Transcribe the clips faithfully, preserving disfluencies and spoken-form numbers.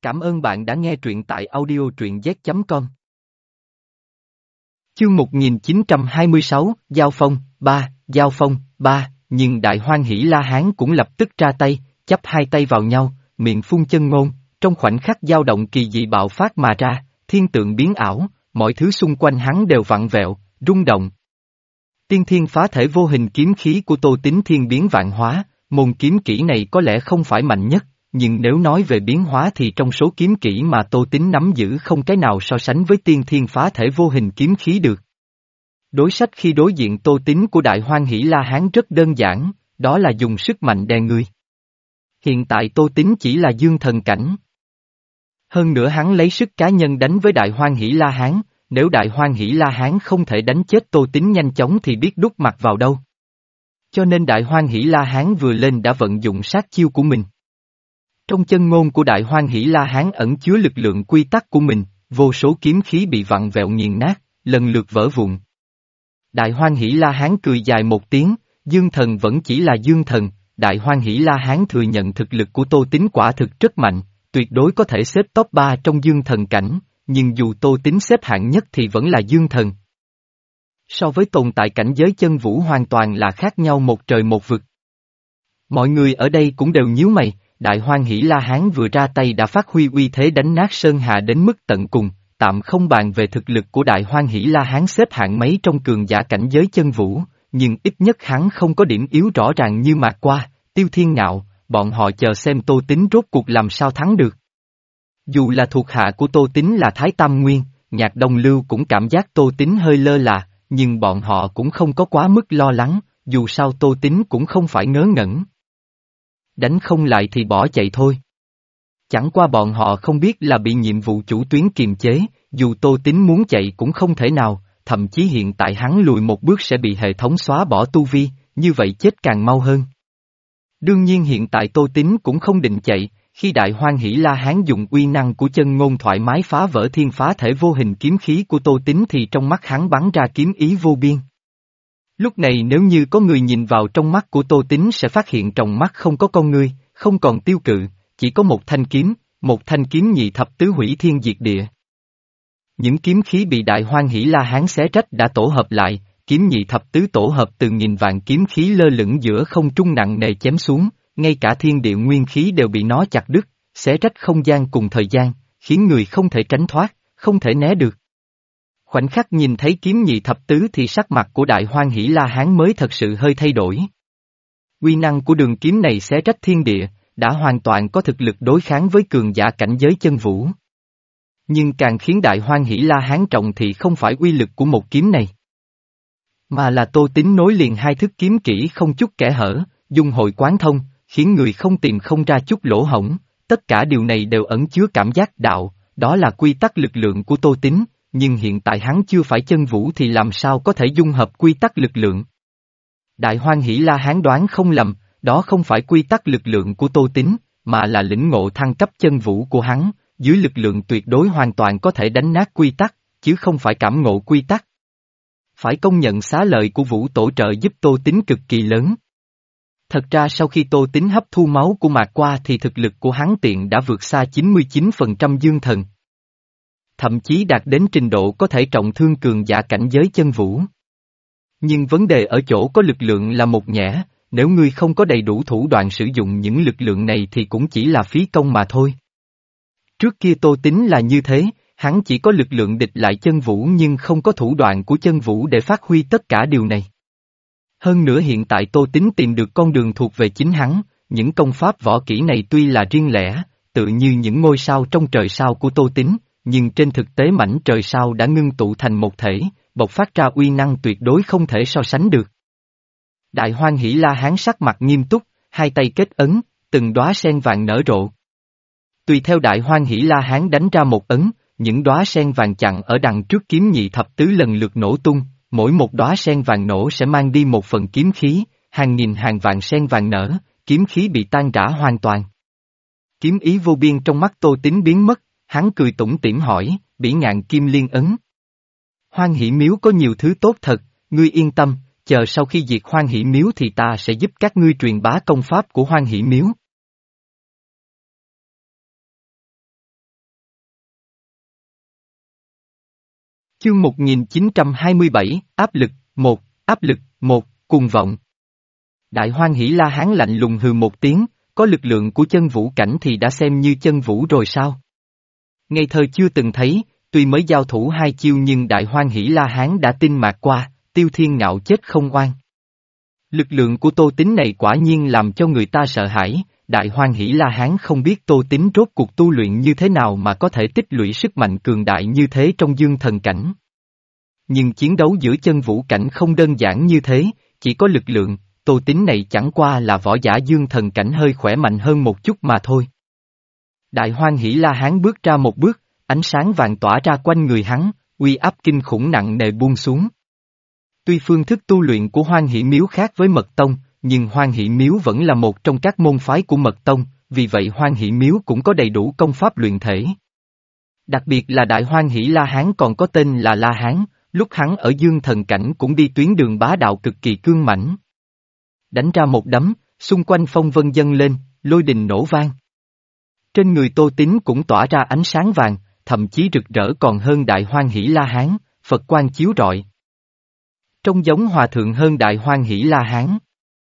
Cảm ơn bạn đã nghe truyện tại audio truyện z chấm com. Chương một nghìn chín trăm hai mươi sáu, Giao Phong, ba, Giao Phong, ba, nhưng Đại Hoan Hỷ La Hán cũng lập tức ra tay, chắp hai tay vào nhau, miệng phun chân ngôn, trong khoảnh khắc dao động kỳ dị bạo phát mà ra, thiên tượng biến ảo, mọi thứ xung quanh hắn đều vặn vẹo, rung động. Tiên thiên phá thể vô hình kiếm khí của Tô Tín thiên biến vạn hóa, môn kiếm kỹ này có lẽ không phải mạnh nhất, nhưng nếu nói về biến hóa thì trong số kiếm kỹ mà Tô Tín nắm giữ không cái nào so sánh với tiên thiên phá thể vô hình kiếm khí được. Đối sách khi đối diện Tô Tín của Đại Hoan Hỷ La Hán rất đơn giản, đó là dùng sức mạnh đè người. Hiện tại Tô Tín chỉ là dương thần cảnh. Hơn nữa hắn lấy sức cá nhân đánh với Đại Hoan Hỷ La Hán, nếu Đại Hoan Hỷ La Hán không thể đánh chết Tô Tín nhanh chóng thì biết đút mặt vào đâu. Cho nên Đại Hoan Hỷ La Hán vừa lên đã vận dụng sát chiêu của mình. Trong chân ngôn của Đại Hoan Hỷ La Hán ẩn chứa lực lượng quy tắc của mình, vô số kiếm khí bị vặn vẹo nghiền nát, lần lượt vỡ vụn. Đại Hoan Hỷ La Hán cười dài một tiếng, dương thần vẫn chỉ là dương thần, Đại Hoan Hỷ La Hán thừa nhận thực lực của Tô Tín quả thực rất mạnh, tuyệt đối có thể xếp top ba trong dương thần cảnh, nhưng dù Tô Tín xếp hạng nhất thì vẫn là dương thần. So với tồn tại cảnh giới chân vũ hoàn toàn là khác nhau một trời một vực. Mọi người ở đây cũng đều nhíu mày. Đại Hoan Hỷ La Hán vừa ra tay đã phát huy uy thế đánh nát Sơn Hà đến mức tận cùng, tạm không bàn về thực lực của Đại Hoan Hỷ La Hán xếp hạng mấy trong cường giả cảnh giới chân vũ, nhưng ít nhất hắn không có điểm yếu rõ ràng như Mạc Qua, Tiêu Thiên Ngạo, bọn họ chờ xem Tô Tín rốt cuộc làm sao thắng được. Dù là thuộc hạ của Tô Tín là Thái Tam Nguyên, Nhạc Đông Lưu cũng cảm giác Tô Tín hơi lơ là, nhưng bọn họ cũng không có quá mức lo lắng, dù sao Tô Tín cũng không phải ngớ ngẩn. Đánh không lại thì bỏ chạy thôi. Chẳng qua bọn họ không biết là bị nhiệm vụ chủ tuyến kiềm chế, dù Tô Tín muốn chạy cũng không thể nào, thậm chí hiện tại hắn lùi một bước sẽ bị hệ thống xóa bỏ tu vi, như vậy chết càng mau hơn. Đương nhiên hiện tại Tô Tín cũng không định chạy, khi Đại Hoan Hỷ La Hán dùng uy năng của chân ngôn thoải mái phá vỡ thiên phá thể vô hình kiếm khí của Tô Tín thì trong mắt hắn bắn ra kiếm ý vô biên. Lúc này nếu như có người nhìn vào trong mắt của Tô Tín sẽ phát hiện trong mắt không có con ngươi, không còn tiêu cự, chỉ có một thanh kiếm, một thanh kiếm nhị thập tứ hủy thiên diệt địa. Những kiếm khí bị Đại Hoan Hỷ La Hán xé rách đã tổ hợp lại, kiếm nhị thập tứ tổ hợp từ nghìn vạn kiếm khí lơ lửng giữa không trung nặng nề chém xuống, ngay cả thiên địa nguyên khí đều bị nó chặt đứt, xé rách không gian cùng thời gian, khiến người không thể tránh thoát, không thể né được. Khoảnh khắc nhìn thấy kiếm nhị thập tứ thì sắc mặt của Đại Hoan Hỷ La Hán mới thật sự hơi thay đổi. Uy năng của đường kiếm này xé rách thiên địa, đã hoàn toàn có thực lực đối kháng với cường giả cảnh giới chân vũ. Nhưng càng khiến Đại Hoan Hỷ La Hán trọng thì không phải uy lực của một kiếm này, mà là Tô Tín nối liền hai thức kiếm kỹ không chút kẽ hở, dung hội quán thông, khiến người không tìm không ra chút lỗ hổng, tất cả điều này đều ẩn chứa cảm giác đạo, đó là quy tắc lực lượng của Tô Tín. Nhưng hiện tại hắn chưa phải chân vũ thì làm sao có thể dung hợp quy tắc lực lượng. Đại Hoan Hỷ La Hán đoán không lầm, đó không phải quy tắc lực lượng của Tô Tín, mà là lĩnh ngộ thăng cấp chân vũ của hắn, dưới lực lượng tuyệt đối hoàn toàn có thể đánh nát quy tắc, chứ không phải cảm ngộ quy tắc. Phải công nhận xá lợi của vũ tổ trợ giúp Tô Tín cực kỳ lớn. Thật ra sau khi Tô Tín hấp thu máu của Mạc Qua thì thực lực của hắn tiện đã vượt xa chín mươi chín phần trăm dương thần. Thậm chí đạt đến trình độ có thể trọng thương cường giả cảnh giới chân vũ. Nhưng vấn đề ở chỗ có lực lượng là một nhẽ, nếu ngươi không có đầy đủ thủ đoạn sử dụng những lực lượng này thì cũng chỉ là phí công mà thôi. Trước kia Tô Tín là như thế, hắn chỉ có lực lượng địch lại chân vũ nhưng không có thủ đoạn của chân vũ để phát huy tất cả điều này. Hơn nữa hiện tại Tô Tín tìm được con đường thuộc về chính hắn, những công pháp võ kỹ này tuy là riêng lẻ, tự như những ngôi sao trong trời sao của Tô Tín, nhưng trên thực tế mảnh trời sao đã ngưng tụ thành một thể, bộc phát ra uy năng tuyệt đối không thể so sánh được. Đại Hoan Hỷ La Hán sắc mặt nghiêm túc, hai tay kết ấn, từng đóa sen vàng nở rộ. Tùy theo Đại Hoan Hỷ La Hán đánh ra một ấn, những đóa sen vàng chặn ở đằng trước kiếm nhị thập tứ lần lượt nổ tung, mỗi một đóa sen vàng nổ sẽ mang đi một phần kiếm khí, hàng nghìn hàng vạn sen vàng nở, kiếm khí bị tan rã hoàn toàn. Kiếm ý vô biên trong mắt Tô Tín biến mất. Hắn cười tủm tỉm hỏi, bỉ ngạn kim liên ấn. Hoan Hỷ Miếu có nhiều thứ tốt thật, ngươi yên tâm, chờ sau khi diệt Hoan Hỷ Miếu thì ta sẽ giúp các ngươi truyền bá công pháp của Hoan Hỷ Miếu. Chương một nghìn chín trăm hai mươi bảy, áp lực, một, áp lực, một, cuồng vọng. Đại Hoan Hỷ La Hán lạnh lùng hừ một tiếng, có lực lượng của chân vũ cảnh thì đã xem như chân vũ rồi sao? Ngây thơ chưa từng thấy, tuy mới giao thủ hai chiêu nhưng Đại Hoan Hỷ La Hán đã tinh mạt qua, Tiêu Thiên Ngạo chết không oan. Lực lượng của Tô Tín này quả nhiên làm cho người ta sợ hãi, Đại Hoan Hỷ La Hán không biết Tô Tín rốt cuộc tu luyện như thế nào mà có thể tích lũy sức mạnh cường đại như thế trong dương thần cảnh. Nhưng chiến đấu giữa chân vũ cảnh không đơn giản như thế, chỉ có lực lượng, Tô Tín này chẳng qua là võ giả dương thần cảnh hơi khỏe mạnh hơn một chút mà thôi. Đại Hoan Hỷ La Hán bước ra một bước, ánh sáng vàng tỏa ra quanh người hắn, uy áp kinh khủng nặng nề buông xuống. Tuy phương thức tu luyện của Hoan Hỷ Miếu khác với Mật Tông, nhưng Hoan Hỷ Miếu vẫn là một trong các môn phái của Mật Tông, vì vậy Hoan Hỷ Miếu cũng có đầy đủ công pháp luyện thể. Đặc biệt là Đại Hoan Hỷ La Hán còn có tên là La Hán, lúc hắn ở dương thần cảnh cũng đi tuyến đường bá đạo cực kỳ cương mãnh. Đánh ra một đấm, xung quanh phong vân dâng lên, lôi đình nổ vang. Trên người Tô Tín cũng tỏa ra ánh sáng vàng, thậm chí rực rỡ còn hơn Đại Hoan Hỷ La Hán, Phật quang chiếu rọi. Trông giống hòa thượng hơn Đại Hoan Hỷ La Hán.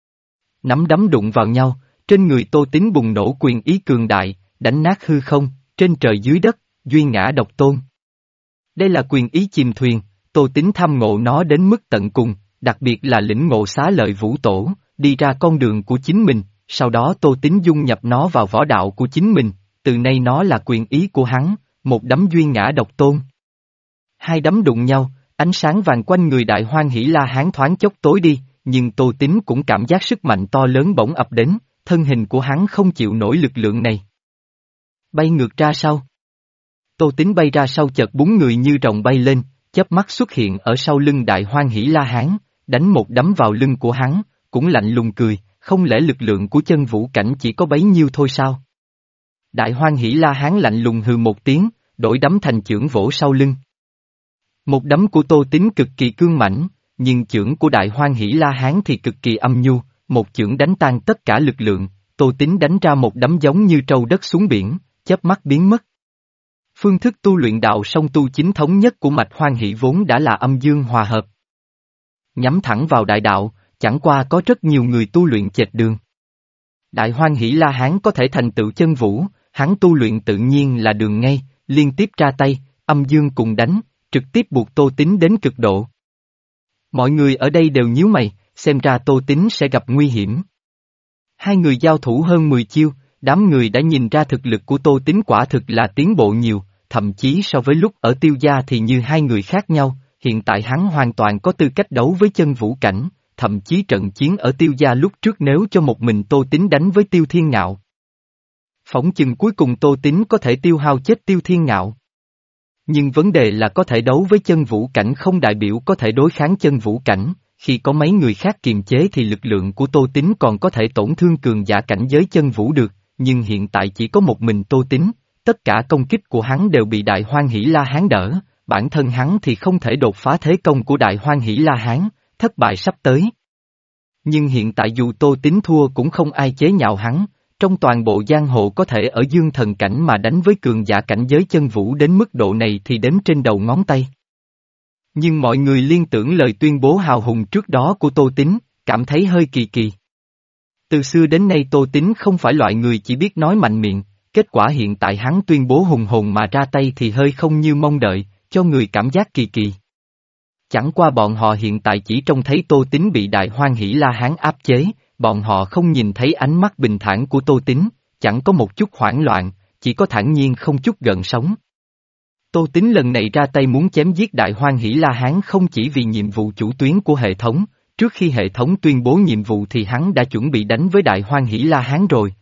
Nắm đấm đụng vào nhau, trên người Tô Tín bùng nổ quyền ý cường đại, đánh nát hư không, trên trời dưới đất, duy ngã độc tôn. Đây là quyền ý chìm thuyền, Tô Tín tham ngộ nó đến mức tận cùng, đặc biệt là lĩnh ngộ xá lợi vũ tổ, đi ra con đường của chính mình, sau đó Tô Tín dung nhập nó vào võ đạo của chính mình, từ nay nó là quyền ý của hắn, một đấm duy ngã độc tôn. Hai đấm đụng nhau, ánh sáng vàng quanh người Đại Hoan Hỷ La Hán thoáng chốc tối đi, nhưng Tô Tín cũng cảm giác sức mạnh to lớn bỗng ập đến, thân hình của hắn không chịu nổi lực lượng này. Bay ngược ra sau. Tô Tín bay ra sau chợt búng người như rồng bay lên, chớp mắt xuất hiện ở sau lưng Đại Hoan Hỷ La Hán, đánh một đấm vào lưng của hắn, cũng lạnh lùng cười, không lẽ lực lượng của chân vũ cảnh chỉ có bấy nhiêu thôi sao? Đại Hoan Hỷ La Hán lạnh lùng hừ một tiếng, đổi đấm thành chưởng vỗ sau lưng. Một đấm của Tô Tín cực kỳ cương mãnh, nhưng chưởng của Đại Hoan Hỷ La Hán thì cực kỳ âm nhu, một chưởng đánh tan tất cả lực lượng, Tô Tín đánh ra một đấm giống như trâu đất xuống biển, chớp mắt biến mất. Phương thức tu luyện đạo song tu chính thống nhất của mạch Hoan Hỷ vốn đã là âm dương hòa hợp. Nhắm thẳng vào đại đạo, chẳng qua có rất nhiều người tu luyện chệch đường. Đại Hoan Hỷ La Hán có thể thành tựu chân vũ, hắn tu luyện tự nhiên là đường ngay, liên tiếp ra tay, âm dương cùng đánh, trực tiếp buộc Tô Tín đến cực độ. Mọi người ở đây đều nhíu mày, xem ra Tô Tín sẽ gặp nguy hiểm. Hai người giao thủ hơn mười chiêu, đám người đã nhìn ra thực lực của Tô Tín quả thực là tiến bộ nhiều, thậm chí so với lúc ở Tiêu Gia thì như hai người khác nhau, hiện tại hắn hoàn toàn có tư cách đấu với chân vũ cảnh, thậm chí trận chiến ở Tiêu Gia lúc trước nếu cho một mình Tô Tín đánh với Tiêu Thiên Ngạo. Phỏng chừng cuối cùng Tô Tín có thể tiêu hao chết Tiêu Thiên Ngạo. Nhưng vấn đề là có thể đấu với chân vũ cảnh không đại biểu có thể đối kháng chân vũ cảnh, khi có mấy người khác kiềm chế thì lực lượng của Tô Tín còn có thể tổn thương cường giả cảnh giới chân vũ được, nhưng hiện tại chỉ có một mình Tô Tín, tất cả công kích của hắn đều bị Đại Hoan Hỷ La Hán đỡ, bản thân hắn thì không thể đột phá thế công của Đại Hoan Hỷ La Hán, thất bại sắp tới. Nhưng hiện tại dù Tô Tín thua cũng không ai chế nhạo hắn, trong toàn bộ giang hồ có thể ở dương thần cảnh mà đánh với cường giả cảnh giới chân vũ đến mức độ này thì đếm trên đầu ngón tay. Nhưng mọi người liên tưởng lời tuyên bố hào hùng trước đó của Tô Tín, cảm thấy hơi kỳ kỳ. Từ xưa đến nay Tô Tín không phải loại người chỉ biết nói mạnh miệng, kết quả hiện tại hắn tuyên bố hùng hồn mà ra tay thì hơi không như mong đợi, cho người cảm giác kỳ kỳ. Chẳng qua bọn họ hiện tại chỉ trông thấy Tô Tín bị Đại Hoan Hỷ La Hán áp chế, bọn họ không nhìn thấy ánh mắt bình thản của Tô Tín, chẳng có một chút hoảng loạn, chỉ có thản nhiên không chút gợn sóng. Tô Tín lần này ra tay muốn chém giết Đại Hoan Hỷ La Hán không chỉ vì nhiệm vụ chủ tuyến của hệ thống, trước khi hệ thống tuyên bố nhiệm vụ thì hắn đã chuẩn bị đánh với Đại Hoan Hỷ La Hán rồi.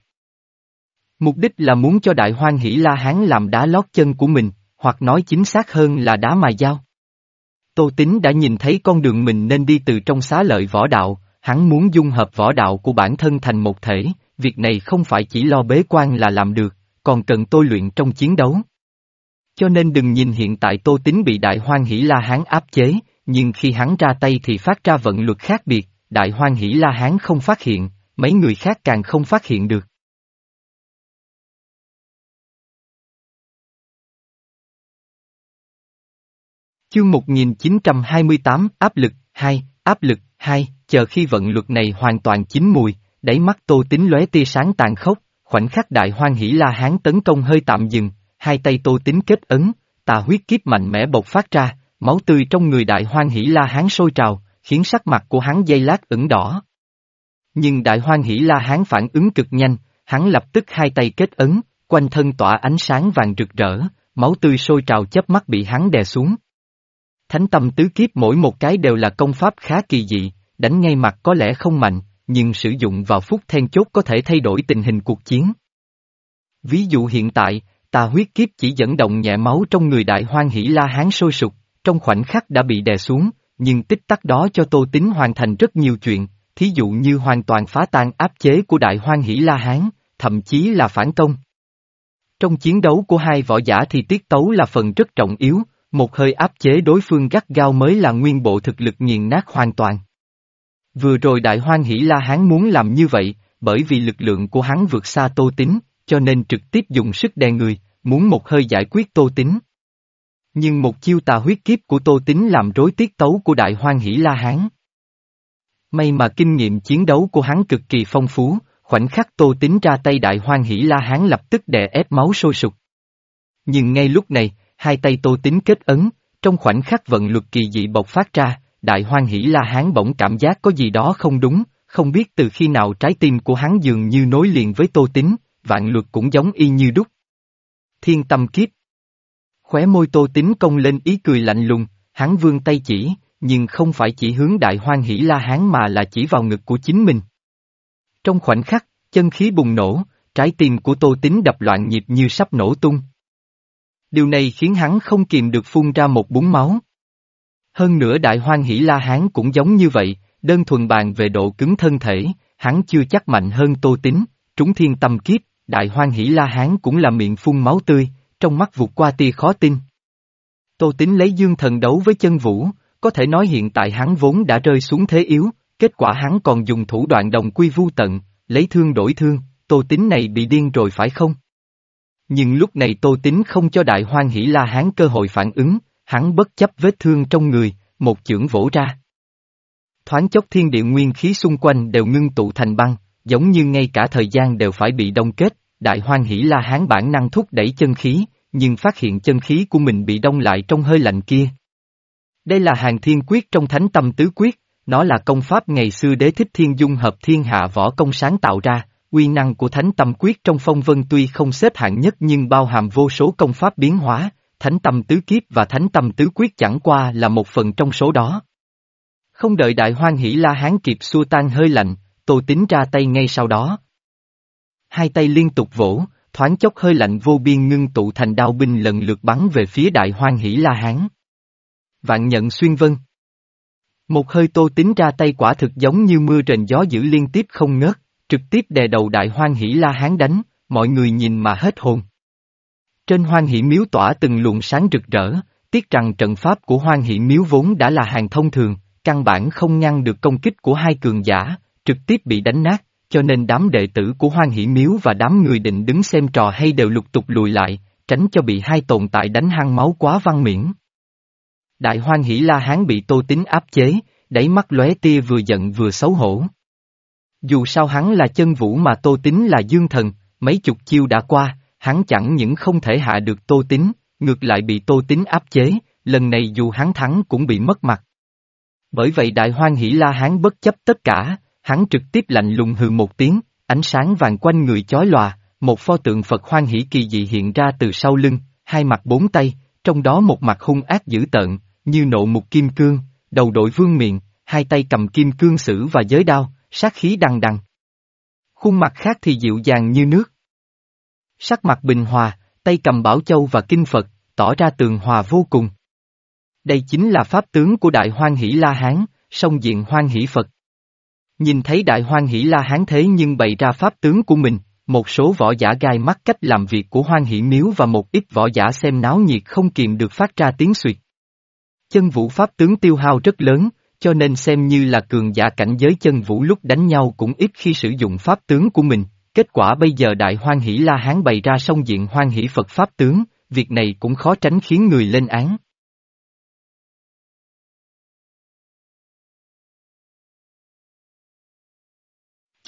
Mục đích là muốn cho Đại Hoan Hỷ La Hán làm đá lót chân của mình, hoặc nói chính xác hơn là đá mài dao. Tô Tín đã nhìn thấy con đường mình nên đi từ trong xá lợi võ đạo, hắn muốn dung hợp võ đạo của bản thân thành một thể, việc này không phải chỉ lo bế quan là làm được, còn cần tôi luyện trong chiến đấu. Cho nên đừng nhìn hiện tại Tô Tín bị Đại Hoan Hỷ La Hán áp chế, nhưng khi hắn ra tay thì phát ra vận luật khác biệt, Đại Hoan Hỷ La Hán không phát hiện, mấy người khác càng không phát hiện được. Chương một nghìn chín trăm hai mươi tám áp lực hai, áp lực hai, chờ khi vận luật này hoàn toàn chín mùi, đáy mắt Tô Tín lóe tia sáng tàn khốc, khoảnh khắc đại hoan hỷ La Hán tấn công hơi tạm dừng, hai tay Tô Tín kết ấn, tà huyết kiếp mạnh mẽ bộc phát ra, máu tươi trong người đại hoan hỷ La Hán sôi trào, khiến sắc mặt của hắn giây lát ửng đỏ. Nhưng đại hoan hỷ La Hán phản ứng cực nhanh, hắn lập tức hai tay kết ấn, quanh thân tỏa ánh sáng vàng rực rỡ, máu tươi sôi trào chớp mắt bị hắn đè xuống. Thánh tâm tứ kiếp mỗi một cái đều là công pháp khá kỳ dị, đánh ngay mặt có lẽ không mạnh, nhưng sử dụng vào phút then chốt có thể thay đổi tình hình cuộc chiến. Ví dụ hiện tại, tà huyết kiếp chỉ dẫn động nhẹ máu trong người đại hoan hỷ La Hán sôi sục, trong khoảnh khắc đã bị đè xuống, nhưng tích tắc đó cho Tô Tín hoàn thành rất nhiều chuyện, thí dụ như hoàn toàn phá tan áp chế của đại hoan hỷ La Hán, thậm chí là phản công. Trong chiến đấu của hai võ giả thì tiết tấu là phần rất trọng yếu, một hơi áp chế đối phương gắt gao mới là nguyên bộ thực lực nghiền nát hoàn toàn. Vừa rồi đại hoan hỷ La Hán muốn làm như vậy, bởi vì lực lượng của hắn vượt xa Tô Tín, cho nên trực tiếp dùng sức đè người, muốn một hơi giải quyết Tô Tín. Nhưng một chiêu tà huyết kiếp của Tô Tín làm rối tiết tấu của đại hoan hỷ La Hán. May mà kinh nghiệm chiến đấu của hắn cực kỳ phong phú, khoảnh khắc Tô Tín ra tay đại hoan hỷ La Hán lập tức đè ép máu sôi sục. Nhưng ngay lúc này, hai tay Tô Tín kết ấn, trong khoảnh khắc vận luật kỳ dị bộc phát ra, đại hoan hỷ La Hán bỗng cảm giác có gì đó không đúng, không biết từ khi nào trái tim của hắn dường như nối liền với Tô Tín, vạn luật cũng giống y như đúc. Thiên tâm kiếp. Khóe môi Tô Tín cong lên ý cười lạnh lùng, hắn vươn tay chỉ, nhưng không phải chỉ hướng đại hoan hỷ La Hán mà là chỉ vào ngực của chính mình. Trong khoảnh khắc, chân khí bùng nổ, trái tim của Tô Tín đập loạn nhịp như sắp nổ tung. Điều này khiến hắn không kìm được phun ra một búng máu. Hơn nữa đại hoan hỷ La Hán cũng giống như vậy, đơn thuần bàn về độ cứng thân thể, hắn chưa chắc mạnh hơn Tô Tín, trúng thiên tâm kiếp, đại hoan hỷ La Hán cũng là miệng phun máu tươi, trong mắt vụt qua tia khó tin. Tô Tín lấy dương thần đấu với chân vũ, có thể nói hiện tại hắn vốn đã rơi xuống thế yếu, kết quả hắn còn dùng thủ đoạn đồng quy vu tận, lấy thương đổi thương, Tô Tín này bị điên rồi phải không? Nhưng lúc này Tô Tín không cho đại hoan hỷ La Hán cơ hội phản ứng, hắn bất chấp vết thương trong người, một chưởng vỗ ra. Thoáng chốc thiên địa nguyên khí xung quanh đều ngưng tụ thành băng, giống như ngay cả thời gian đều phải bị đông kết, đại hoan hỷ La Hán bản năng thúc đẩy chân khí, nhưng phát hiện chân khí của mình bị đông lại trong hơi lạnh kia. Đây là Hàn Thiên Quyết trong Thánh Tâm Tứ Quyết, nó là công pháp ngày xưa Đế Thích Thiên dung hợp thiên hạ võ công sáng tạo ra, uy năng của Thánh Tâm Quyết trong phong vân tuy không xếp hạng nhất nhưng bao hàm vô số công pháp biến hóa, Thánh Tâm Tứ Kiếp và Thánh Tâm Tứ Quyết chẳng qua là một phần trong số đó. Không đợi đại hoan hỷ La Hán kịp xua tan hơi lạnh, Tô Tín ra tay ngay sau đó. Hai tay liên tục vỗ, thoáng chốc hơi lạnh vô biên ngưng tụ thành đao binh lần lượt bắn về phía đại hoan hỷ La Hán. Vạn nhận xuyên vân. Một hơi Tô Tín ra tay quả thực giống như mưa rền gió dữ liên tiếp không ngớt, trực tiếp đè đầu đại hoan hỷ La Hán đánh, mọi người nhìn mà hết hồn. Trên hoan hỷ miếu tỏa từng luồng sáng rực rỡ, tiếc rằng trận pháp của hoan hỷ miếu vốn đã là hàng thông thường, căn bản không ngăn được công kích của hai cường giả, trực tiếp bị đánh nát, cho nên đám đệ tử của hoan hỷ miếu và đám người định đứng xem trò hay đều lục tục lùi lại, tránh cho bị hai tồn tại đánh hăng máu quá văn miễn. Đại hoan hỷ La Hán bị Tô Tín áp chế, đáy mắt lóe tia vừa giận vừa xấu hổ. Dù sao hắn là chân vũ mà Tô Tín là dương thần, mấy chục chiêu đã qua, hắn chẳng những không thể hạ được Tô Tín, ngược lại bị Tô Tín áp chế, lần này dù hắn thắng cũng bị mất mặt. Bởi vậy đại hoan hỷ La Hán bất chấp tất cả, hắn trực tiếp lạnh lùng hừ một tiếng, ánh sáng vàng quanh người chói lòa, một pho tượng Phật hoan hỷ kỳ dị hiện ra từ sau lưng, hai mặt bốn tay, trong đó một mặt hung ác dữ tợn, như nộ mục kim cương, đầu đội vương miện, hai tay cầm kim cương sử và giới đao, sát khí đằng đằng. Khuôn mặt khác thì dịu dàng như nước. Sắc mặt bình hòa, tay cầm bảo châu và kinh Phật, tỏ ra tường hòa vô cùng. Đây chính là pháp tướng của đại hoan hỷ La Hán, song diện hoan hỷ Phật. Nhìn thấy đại hoan hỷ La Hán thế nhưng bày ra pháp tướng của mình, một số võ giả gai mắt cách làm việc của hoan hỷ miếu và một ít võ giả xem náo nhiệt không kìm được phát ra tiếng xuyệt. Chân vũ pháp tướng tiêu hao rất lớn, cho nên xem như là cường giả cảnh giới chân vũ lúc đánh nhau cũng ít khi sử dụng pháp tướng của mình, kết quả bây giờ đại hoan hỷ La Hán bày ra song diện hoan hỷ Phật pháp tướng, việc này cũng khó tránh khiến người lên án.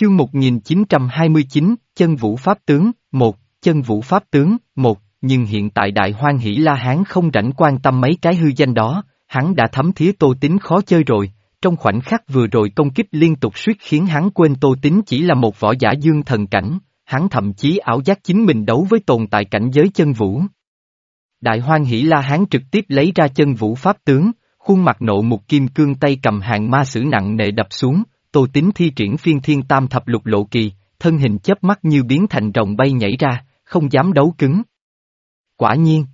Chương một nghìn chín trăm hai mươi chín, Chân Vũ Pháp Tướng, một, Chân Vũ Pháp Tướng, một, nhưng hiện tại Đại Hoan Hỷ La Hán không rảnh quan tâm mấy cái hư danh đó, hắn đã thấm thía Tô Tín khó chơi rồi, trong khoảnh khắc vừa rồi công kích liên tục suýt khiến hắn quên Tô Tín chỉ là một võ giả dương thần cảnh, hắn thậm chí ảo giác chính mình đấu với tồn tại cảnh giới chân vũ. Đại Hoan Hỷ La Hán trực tiếp lấy ra Chân Vũ Pháp Tướng, khuôn mặt nộ một kim cương tay cầm hàng ma sử nặng nề đập xuống, Tô Tín thi triển phiên thiên tam thập lục lộ kỳ, thân hình chớp mắt như biến thành rồng bay nhảy ra, không dám đấu cứng. Quả nhiên,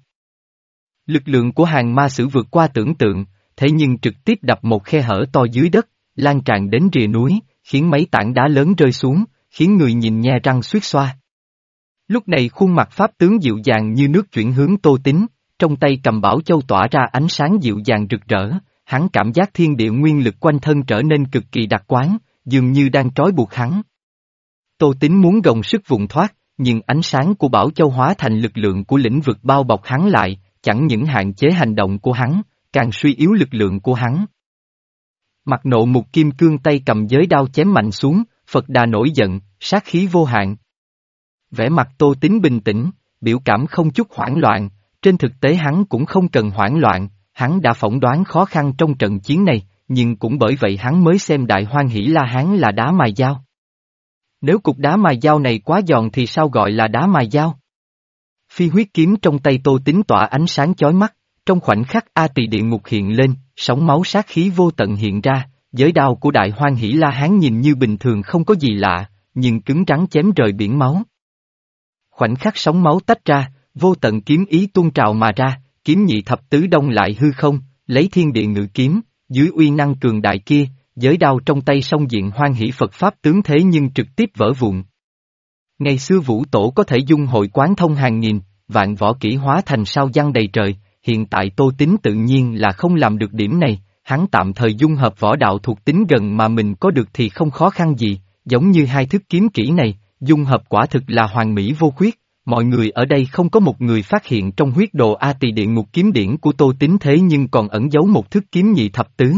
lực lượng của hàng ma sử vượt qua tưởng tượng, thế nhưng trực tiếp đập một khe hở to dưới đất, lan tràn đến rìa núi, khiến mấy tảng đá lớn rơi xuống, khiến người nhìn nhe răng suýt xoa. Lúc này khuôn mặt pháp tướng dịu dàng như nước chuyển hướng Tô Tín, trong tay cầm bảo châu tỏa ra ánh sáng dịu dàng rực rỡ, hắn cảm giác thiên địa nguyên lực quanh thân trở nên cực kỳ đặc quán, dường như đang trói buộc hắn. Tô Tín muốn gồng sức vùng thoát, nhưng ánh sáng của bảo châu hóa thành lực lượng của lĩnh vực bao bọc hắn lại, chẳng những hạn chế hành động của hắn, càng suy yếu lực lượng của hắn. Mặt nộ mục kim cương tay cầm giới đao chém mạnh xuống, Phật Đà nổi giận, sát khí vô hạn. Vẻ mặt Tô Tín bình tĩnh, biểu cảm không chút hoảng loạn, trên thực tế hắn cũng không cần hoảng loạn, hắn đã phỏng đoán khó khăn trong trận chiến này, nhưng cũng bởi vậy hắn mới xem Đại Hoan Hỷ La Hán là đá mài dao. Nếu cục đá mài dao này quá giòn thì sao gọi là đá mài dao? Phi huyết kiếm trong tay Tô Tín tỏa ánh sáng chói mắt, trong khoảnh khắc A Tỳ địa ngục hiện lên, sóng máu sát khí vô tận hiện ra, giới đao của Đại Hoan Hỷ La Hán nhìn như bình thường không có gì lạ, nhưng cứng rắn chém rời biển máu. Khoảnh khắc sóng máu tách ra, vô tận kiếm ý tuôn trào mà ra, kiếm nhị thập tứ đông lại hư không, lấy thiên địa ngự kiếm, dưới uy năng cường đại kia, giới đao trong tay song diện Hoan Hỷ Phật Pháp tướng thế nhưng trực tiếp vỡ vụn. Ngày xưa Vũ Tổ có thể dung hội quán thông hàng nghìn, vạn võ kỹ hóa thành sao giăng đầy trời, hiện tại Tô Tín tự nhiên là không làm được điểm này, hắn tạm thời dung hợp võ đạo thuộc tính gần mà mình có được thì không khó khăn gì, giống như hai thức kiếm kỹ này, dung hợp quả thực là hoàn mỹ vô khuyết, mọi người ở đây không có một người phát hiện trong huyết đồ A Tỳ địa ngục kiếm điển của Tô Tín thế nhưng còn ẩn giấu một thức kiếm nhị thập tứ.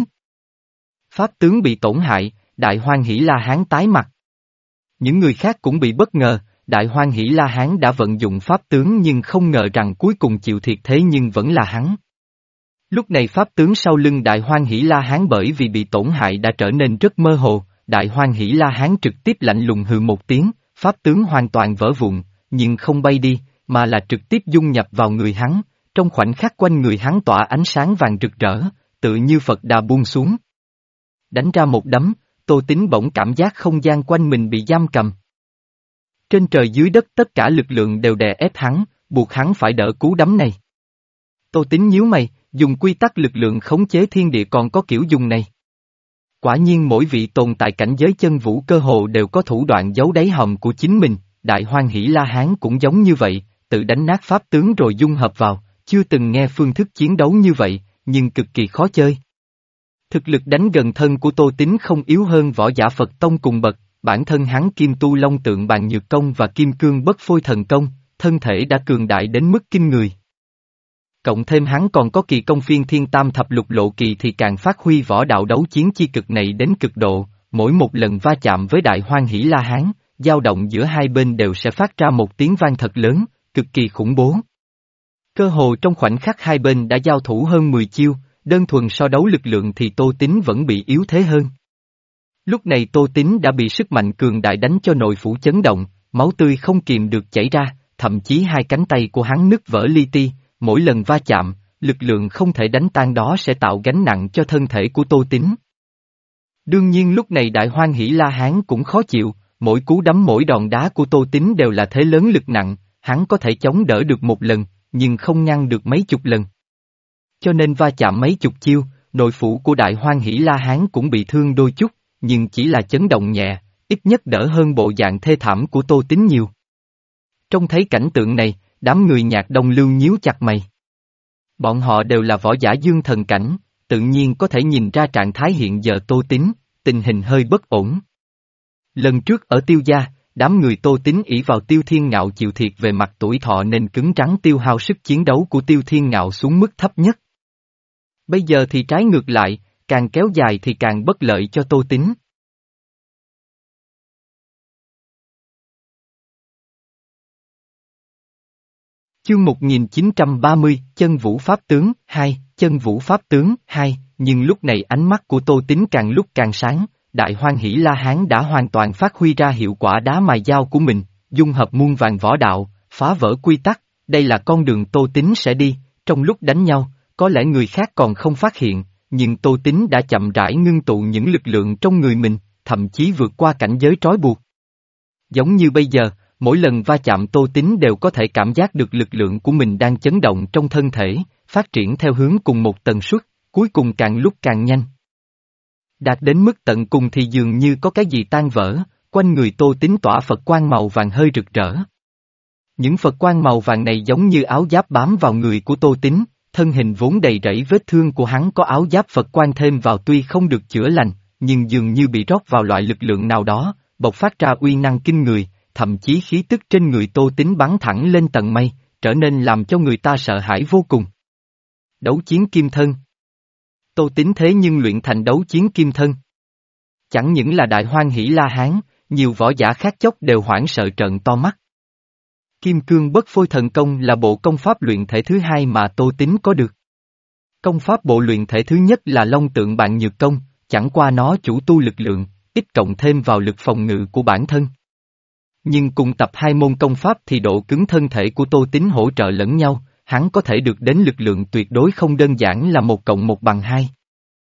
Pháp tướng bị tổn hại, Đại Hoan Hỷ La Hán tái mặt. Những người khác cũng bị bất ngờ, Đại Hoan Hỷ La Hán đã vận dụng pháp tướng nhưng không ngờ rằng cuối cùng chịu thiệt thế nhưng vẫn là hắn. Lúc này pháp tướng sau lưng Đại Hoan Hỷ La Hán bởi vì bị tổn hại đã trở nên rất mơ hồ, Đại Hoan Hỷ La Hán trực tiếp lạnh lùng hừ một tiếng, pháp tướng hoàn toàn vỡ vụn, nhưng không bay đi, mà là trực tiếp dung nhập vào người hắn, trong khoảnh khắc quanh người hắn tỏa ánh sáng vàng rực rỡ, tự như Phật Đà buông xuống. Đánh ra một đấm, Tô Tín bỗng cảm giác không gian quanh mình bị giam cầm. Trên trời dưới đất tất cả lực lượng đều đè ép hắn, buộc hắn phải đỡ cú đấm này. Tô Tín nhíu mày, dùng quy tắc lực lượng khống chế thiên địa còn có kiểu dùng này. Quả nhiên mỗi vị tồn tại cảnh giới chân vũ cơ hồ đều có thủ đoạn giấu đáy hòm của chính mình, Đại Hoan Hỷ La Hán cũng giống như vậy, tự đánh nát pháp tướng rồi dung hợp vào, chưa từng nghe phương thức chiến đấu như vậy, nhưng cực kỳ khó chơi. Thực lực đánh gần thân của Tô Tín không yếu hơn võ giả Phật Tông cùng bậc, bản thân hắn Kim Tu Long Tượng Bàn Nhược Công và Kim Cương Bất Phôi Thần Công, thân thể đã cường đại đến mức kinh người. Cộng thêm hắn còn có kỳ công phiên thiên tam thập lục lộ kỳ thì càng phát huy võ đạo đấu chiến chi cực này đến cực độ, mỗi một lần va chạm với Đại Hoan Hỷ La Hán, dao động giữa hai bên đều sẽ phát ra một tiếng vang thật lớn, cực kỳ khủng bố. Cơ hồ trong khoảnh khắc hai bên đã giao thủ hơn mười chiêu, đơn thuần so đấu lực lượng thì Tô Tín vẫn bị yếu thế hơn. Lúc này Tô Tín đã bị sức mạnh cường đại đánh cho nội phủ chấn động, máu tươi không kìm được chảy ra, thậm chí hai cánh tay của hắn nứt vỡ li ti, mỗi lần va chạm, lực lượng không thể đánh tan đó sẽ tạo gánh nặng cho thân thể của Tô Tín. Đương nhiên lúc này Đại Hoan Hỷ La Hán cũng khó chịu, mỗi cú đấm mỗi đòn đá của Tô Tín đều là thế lớn lực nặng, hắn có thể chống đỡ được một lần, nhưng không ngăn được mấy chục lần. Cho nên va chạm mấy chục chiêu, nội phủ của Đại Hoan Hỷ La Hán cũng bị thương đôi chút, nhưng chỉ là chấn động nhẹ, ít nhất đỡ hơn bộ dạng thê thảm của Tô Tín nhiều. Trông thấy cảnh tượng này, đám người Nhạc Đông Lưu nhíu chặt mày. Bọn họ đều là võ giả dương thần cảnh, tự nhiên có thể nhìn ra trạng thái hiện giờ Tô Tín, tình hình hơi bất ổn. Lần trước ở Tiêu Gia, đám người Tô Tín ỷ vào Tiêu Thiên Ngạo chịu thiệt về mặt tuổi thọ nên cứng rắn tiêu hao sức chiến đấu của Tiêu Thiên Ngạo xuống mức thấp nhất. Bây giờ thì trái ngược lại, càng kéo dài thì càng bất lợi cho Tô Tín. Chương một nghìn chín trăm ba mươi, Chân Vũ Pháp Tướng, hai, Chân Vũ Pháp Tướng, hai, nhưng lúc này ánh mắt của Tô Tín càng lúc càng sáng, Đại Hoan Hỷ La Hán đã hoàn toàn phát huy ra hiệu quả đá mài dao của mình, dung hợp muôn vàn võ đạo, phá vỡ quy tắc, đây là con đường Tô Tín sẽ đi, trong lúc đánh nhau, có lẽ người khác còn không phát hiện, nhưng Tô Tín đã chậm rãi ngưng tụ những lực lượng trong người mình, thậm chí vượt qua cảnh giới trói buộc. Giống như bây giờ, mỗi lần va chạm Tô Tín đều có thể cảm giác được lực lượng của mình đang chấn động trong thân thể, phát triển theo hướng cùng một tần suất, cuối cùng càng lúc càng nhanh. Đạt đến mức tận cùng thì dường như có cái gì tan vỡ, quanh người Tô Tín tỏa Phật quang màu vàng hơi rực rỡ. Những Phật quang màu vàng này giống như áo giáp bám vào người của Tô Tín, thân hình vốn đầy rẫy vết thương của hắn có áo giáp Phật quang thêm vào tuy không được chữa lành, nhưng dường như bị rót vào loại lực lượng nào đó, bộc phát ra uy năng kinh người, thậm chí khí tức trên người Tô Tín bắn thẳng lên tận mây, trở nên làm cho người ta sợ hãi vô cùng. Đấu chiến kim thân. Tô Tín thế nhưng luyện thành đấu chiến kim thân. Chẳng những là Đại Hoan Hỷ La Hán, nhiều võ giả khác chốc đều hoảng sợ trợn to mắt. Kim cương bất phôi thần công là bộ công pháp luyện thể thứ hai mà Tô Tín có được. Công pháp bộ luyện thể thứ nhất là Long Tượng Bạn Nhược Công, chẳng qua nó chủ tu lực lượng, ít cộng thêm vào lực phòng ngự của bản thân. Nhưng cùng tập hai môn công pháp thì độ cứng thân thể của Tô Tín hỗ trợ lẫn nhau, hắn có thể được đến lực lượng tuyệt đối không đơn giản là một cộng một bằng hai.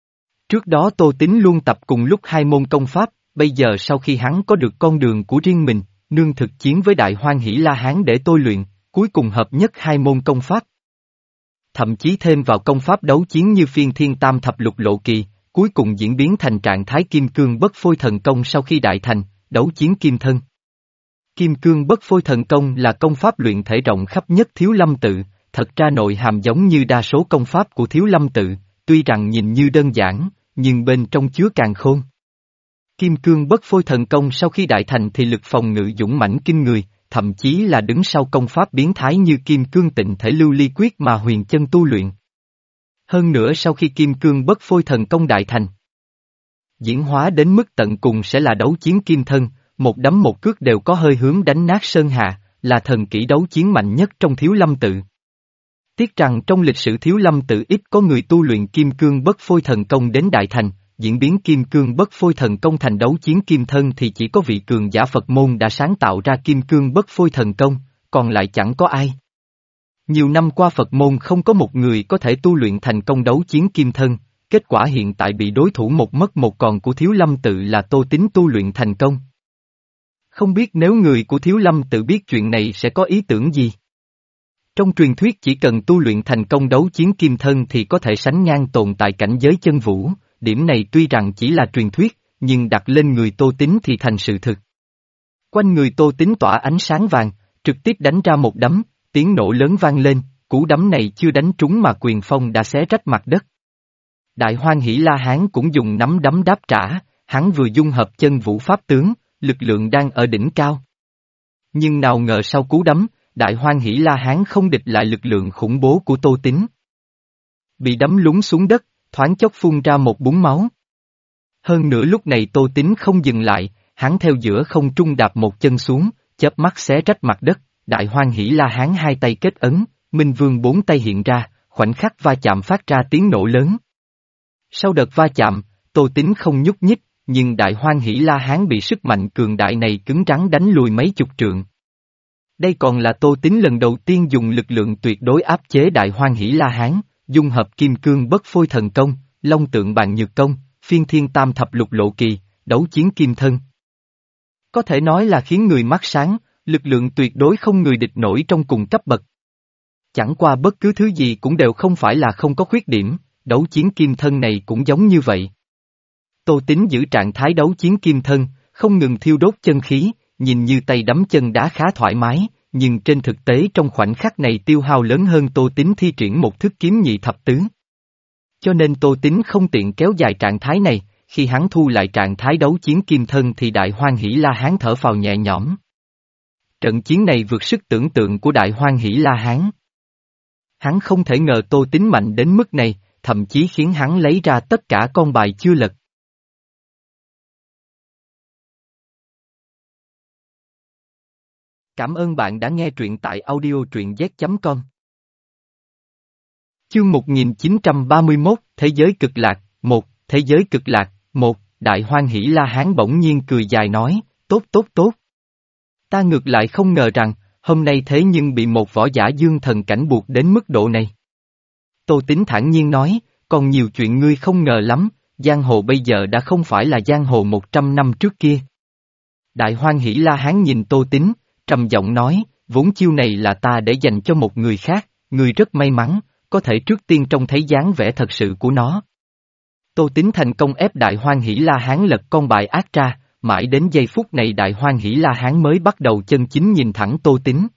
Trước đó Tô Tín luôn tập cùng lúc hai môn công pháp, bây giờ sau khi hắn có được con đường của riêng mình, nương thực chiến với Đại Hoan Hỷ La Hán để tôi luyện, cuối cùng hợp nhất hai môn công pháp. Thậm chí thêm vào công pháp đấu chiến như Phiên Thiên Tam Thập Lục Lộ Kỳ, cuối cùng diễn biến thành trạng thái kim cương bất phôi thần công sau khi đại thành, đấu chiến kim thân. Kim cương bất phôi thần công là công pháp luyện thể rộng khắp nhất Thiếu Lâm Tự, thật ra nội hàm giống như đa số công pháp của Thiếu Lâm Tự, tuy rằng nhìn như đơn giản, nhưng bên trong chứa càn khôn. Kim cương bất phôi thần công sau khi đại thành thì lực phòng ngự dũng mãnh kinh người, thậm chí là đứng sau công pháp biến thái như kim cương tịnh thể lưu ly quyết mà Huyền Chân tu luyện. Hơn nữa sau khi kim cương bất phôi thần công đại thành, diễn hóa đến mức tận cùng sẽ là đấu chiến kim thân, một đấm một cước đều có hơi hướng đánh nát sơn hà, là thần kỹ đấu chiến mạnh nhất trong Thiếu Lâm Tự. Tiếc rằng trong lịch sử Thiếu Lâm Tự ít có người tu luyện kim cương bất phôi thần công đến đại thành, diễn biến kim cương bất phôi thần công thành đấu chiến kim thân thì chỉ có vị cường giả Phật môn đã sáng tạo ra kim cương bất phôi thần công, còn lại chẳng có ai. Nhiều năm qua Phật môn không có một người có thể tu luyện thành công đấu chiến kim thân, kết quả hiện tại bị đối thủ một mất một còn của Thiếu Lâm Tự là Tô Tín tu luyện thành công. Không biết nếu người của Thiếu Lâm Tự biết chuyện này sẽ có ý tưởng gì? Trong truyền thuyết chỉ cần tu luyện thành công đấu chiến kim thân thì có thể sánh ngang tồn tại cảnh giới chân vũ, điểm này tuy rằng chỉ là truyền thuyết, nhưng đặt lên người Tô Tín thì thành sự thực. Quanh người Tô Tín tỏa ánh sáng vàng, trực tiếp đánh ra một đấm, tiếng nổ lớn vang lên, cú đấm này chưa đánh trúng mà quyền phong đã xé rách mặt đất. Đại Hoan Hỷ La Hán cũng dùng nắm đấm đáp trả, hắn vừa dung hợp chân vũ pháp tướng, lực lượng đang ở đỉnh cao. Nhưng nào ngờ sau cú đấm, Đại Hoan Hỷ La Hán không địch lại lực lượng khủng bố của Tô Tín. Bị đấm lún xuống đất, thoáng chốc phun ra một búng máu. Hơn nữa lúc này Tô Tín không dừng lại, hắn theo giữa không trung đạp một chân xuống, chớp mắt xé rách mặt đất, Đại Hoan Hỷ La Hán hai tay kết ấn, Minh Vương bốn tay hiện ra, khoảnh khắc va chạm phát ra tiếng nổ lớn. Sau đợt va chạm, Tô Tín không nhúc nhích, nhưng Đại Hoan Hỷ La Hán bị sức mạnh cường đại này cứng rắn đánh lùi mấy chục trượng. Đây còn là Tô Tín lần đầu tiên dùng lực lượng tuyệt đối áp chế Đại Hoan Hỷ La Hán, dung hợp kim cương bất phôi thần công, Long Tượng Bạn Nhược Công, Phiên Thiên Tam Thập Lục Lộ Kỳ, đấu chiến kim thân. Có thể nói là khiến người mắt sáng, lực lượng tuyệt đối không người địch nổi trong cùng cấp bậc. Chẳng qua bất cứ thứ gì cũng đều không phải là không có khuyết điểm, đấu chiến kim thân này cũng giống như vậy. Tô Tín giữ trạng thái đấu chiến kim thân, không ngừng thiêu đốt chân khí, nhìn như tay đấm chân đá khá thoải mái, nhưng trên thực tế trong khoảnh khắc này tiêu hao lớn hơn Tô Tín thi triển một thức kiếm nhị thập tứ. Cho nên Tô Tín không tiện kéo dài trạng thái này, khi hắn thu lại trạng thái đấu chiến kim thân thì Đại Hoan Hỷ La Hán thở phào nhẹ nhõm. Trận chiến này vượt sức tưởng tượng của Đại Hoan Hỷ La Hán. Hắn không thể ngờ Tô Tín mạnh đến mức này, thậm chí khiến hắn lấy ra tất cả con bài chưa lật. Cảm ơn bạn đã nghe truyện tại audio truyện z chấm com. Chương một nghìn chín trăm ba mươi mốt, Thế giới cực lạc, một, Thế giới cực lạc, một, Đại Hoan Hỷ La Hán bỗng nhiên cười dài nói, tốt tốt tốt. Ta ngược lại không ngờ rằng, hôm nay thế nhưng bị một võ giả dương thần cảnh buộc đến mức độ này. Tô Tín thản nhiên nói, còn nhiều chuyện ngươi không ngờ lắm, giang hồ bây giờ đã không phải là giang hồ một trăm năm trước kia. Đại Hoan Hỷ La Hán nhìn Tô Tín, trầm giọng nói, vốn chiêu này là ta để dành cho một người khác, ngươi rất may mắn, có thể trước tiên trông thấy dáng vẻ thật sự của nó. Tô Tín thành công ép Đại Hoan Hỷ La Hán lật con bài ác ra, mãi đến giây phút này Đại Hoan Hỷ La Hán mới bắt đầu chân chính nhìn thẳng Tô Tín.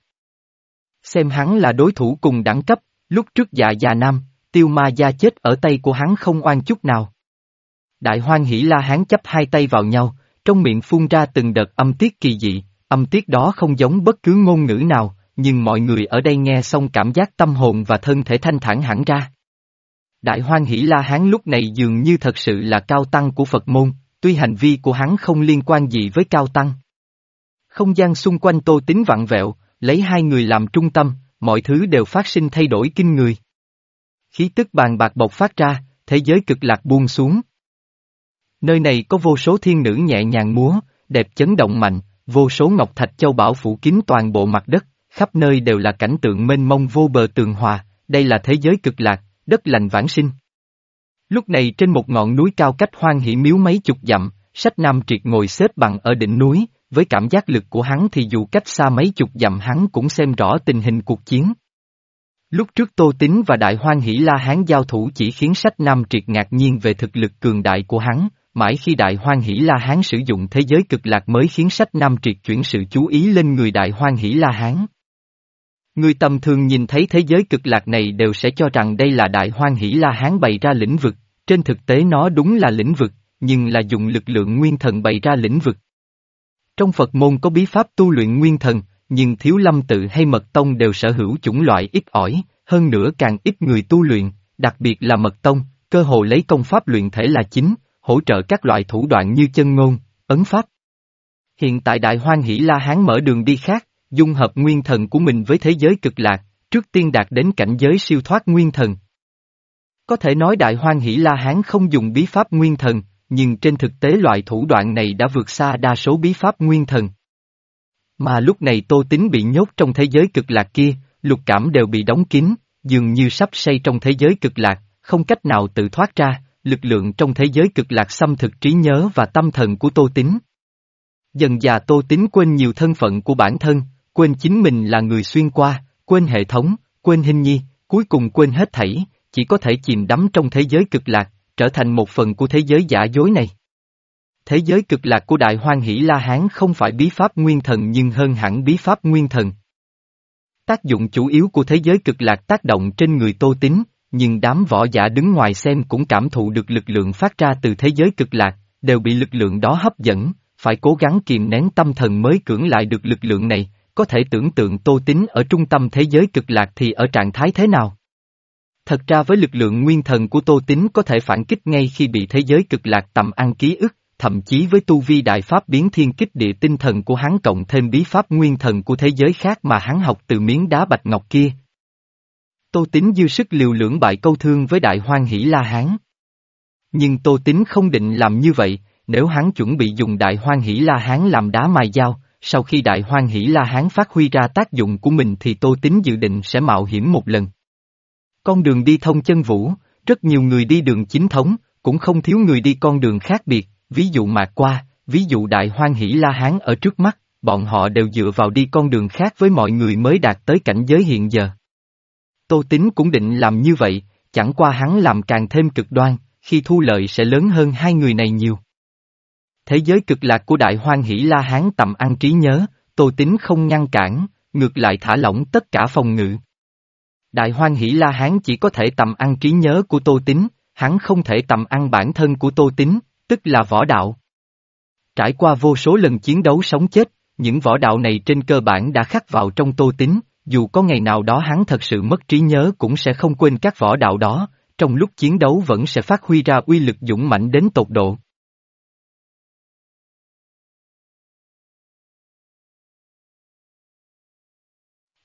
Xem hắn là đối thủ cùng đẳng cấp, lúc trước Dạ Già Nam, Tiêu Ma Gia chết ở tay của hắn không oan chút nào. Đại Hoan Hỷ La Hán chắp hai tay vào nhau, trong miệng phun ra từng đợt âm tiết kỳ dị, âm tiết đó không giống bất cứ ngôn ngữ nào, nhưng mọi người ở đây nghe xong cảm giác tâm hồn và thân thể thanh thản hẳn ra. Đại Hoan Hỷ La Hán lúc này dường như thật sự là cao tăng của Phật môn, tuy hành vi của hắn không liên quan gì với cao tăng. Không gian xung quanh Tô Tín vặn vẹo, lấy hai người làm trung tâm, mọi thứ đều phát sinh thay đổi kinh người. Khí tức bàn bạc bộc phát ra, thế giới cực lạc buông xuống. Nơi này có vô số thiên nữ nhẹ nhàng múa, đẹp chấn động mạnh, vô số ngọc thạch châu bảo phủ kín toàn bộ mặt đất, khắp nơi đều là cảnh tượng mênh mông vô bờ tường hòa, đây là thế giới cực lạc, đất lành vãng sinh. Lúc này trên một ngọn núi cao cách Hoan Hỷ miếu mấy chục dặm, Sách Nam Triệt ngồi xếp bằng ở đỉnh núi, với cảm giác lực của hắn thì dù cách xa mấy chục dặm hắn cũng xem rõ tình hình cuộc chiến. Lúc trước Tô Tín và Đại Hoan Hỷ La Hán giao thủ chỉ khiến Sách Nam Triệt ngạc nhiên về thực lực cường đại của hắn, mãi khi Đại Hoan Hỷ La Hán sử dụng thế giới cực lạc mới khiến Sách Nam Triệt chuyển sự chú ý lên người Đại Hoan Hỷ La Hán. Người tầm thường nhìn thấy thế giới cực lạc này đều sẽ cho rằng đây là Đại Hoan Hỷ La Hán bày ra lĩnh vực, trên thực tế nó đúng là lĩnh vực, nhưng là dùng lực lượng nguyên thần bày ra lĩnh vực. Trong Phật môn có bí pháp tu luyện nguyên thần, nhưng Thiếu Lâm Tự hay Mật Tông đều sở hữu chủng loại ít ỏi, hơn nữa càng ít người tu luyện, đặc biệt là Mật Tông, cơ hồ lấy công pháp luyện thể là chính, hỗ trợ các loại thủ đoạn như chân ngôn, ấn pháp. Hiện tại Đại Hoan Hỷ La Hán mở đường đi khác, dung hợp nguyên thần của mình với thế giới cực lạc, trước tiên đạt đến cảnh giới siêu thoát nguyên thần. Có thể nói Đại Hoan Hỷ La Hán không dùng bí pháp nguyên thần, nhưng trên thực tế loại thủ đoạn này đã vượt xa đa số bí pháp nguyên thần. Mà lúc này Tô Tín bị nhốt trong thế giới cực lạc kia, lục cảm đều bị đóng kín, dường như sắp say trong thế giới cực lạc, không cách nào tự thoát ra, lực lượng trong thế giới cực lạc xâm thực trí nhớ và tâm thần của Tô Tín. Dần dà Tô Tín quên nhiều thân phận của bản thân, quên chính mình là người xuyên qua, quên hệ thống, quên hình nhi, cuối cùng quên hết thảy, chỉ có thể chìm đắm trong thế giới cực lạc, trở thành một phần của thế giới giả dối này. Thế giới cực lạc của Đại Hoan Hỷ La Hán không phải bí pháp nguyên thần nhưng hơn hẳn bí pháp nguyên thần. Tác dụng chủ yếu của thế giới cực lạc tác động trên người Tô Tín, nhưng đám võ giả đứng ngoài xem cũng cảm thụ được lực lượng phát ra từ thế giới cực lạc, đều bị lực lượng đó hấp dẫn, phải cố gắng kìm nén tâm thần mới cưỡng lại được lực lượng này, có thể tưởng tượng Tô Tín ở trung tâm thế giới cực lạc thì ở trạng thái thế nào. Thật ra với lực lượng nguyên thần của Tô Tín có thể phản kích ngay khi bị thế giới cực lạc tầm ăn ký ức, thậm chí với tu vi đại pháp biến thiên kích địa tinh thần của hắn cộng thêm bí pháp nguyên thần của thế giới khác mà hắn học từ miếng đá bạch ngọc kia. Tô Tín dư sức liều lưỡng bại câu thương với Đại Hoan Hỷ La Hán. Nhưng Tô Tín không định làm như vậy, nếu hắn chuẩn bị dùng Đại Hoan Hỷ La Hán làm đá mài dao, sau khi Đại Hoan Hỷ La Hán phát huy ra tác dụng của mình thì Tô Tín dự định sẽ mạo hiểm một lần. Con đường đi thông chân vũ, rất nhiều người đi đường chính thống, cũng không thiếu người đi con đường khác biệt, ví dụ Mạc Qua, ví dụ Đại Hoan Hỷ La Hán ở trước mắt, bọn họ đều dựa vào đi con đường khác với mọi người mới đạt tới cảnh giới hiện giờ. Tô Tín cũng định làm như vậy, chẳng qua hắn làm càng thêm cực đoan, khi thu lợi sẽ lớn hơn hai người này nhiều. Thế giới cực lạc của Đại Hoan Hỷ La Hán tầm ăn trí nhớ, Tô Tín không ngăn cản, ngược lại thả lỏng tất cả phòng ngự. Đại Hoan Hỷ La Hán chỉ có thể tầm ăn trí nhớ của Tô Tín, hắn không thể tầm ăn bản thân của Tô Tín, tức là võ đạo. Trải qua vô số lần chiến đấu sống chết, những võ đạo này trên cơ bản đã khắc vào trong Tô Tín, dù có ngày nào đó hắn thật sự mất trí nhớ cũng sẽ không quên các võ đạo đó, trong lúc chiến đấu vẫn sẽ phát huy ra uy lực dũng mãnh đến tột độ.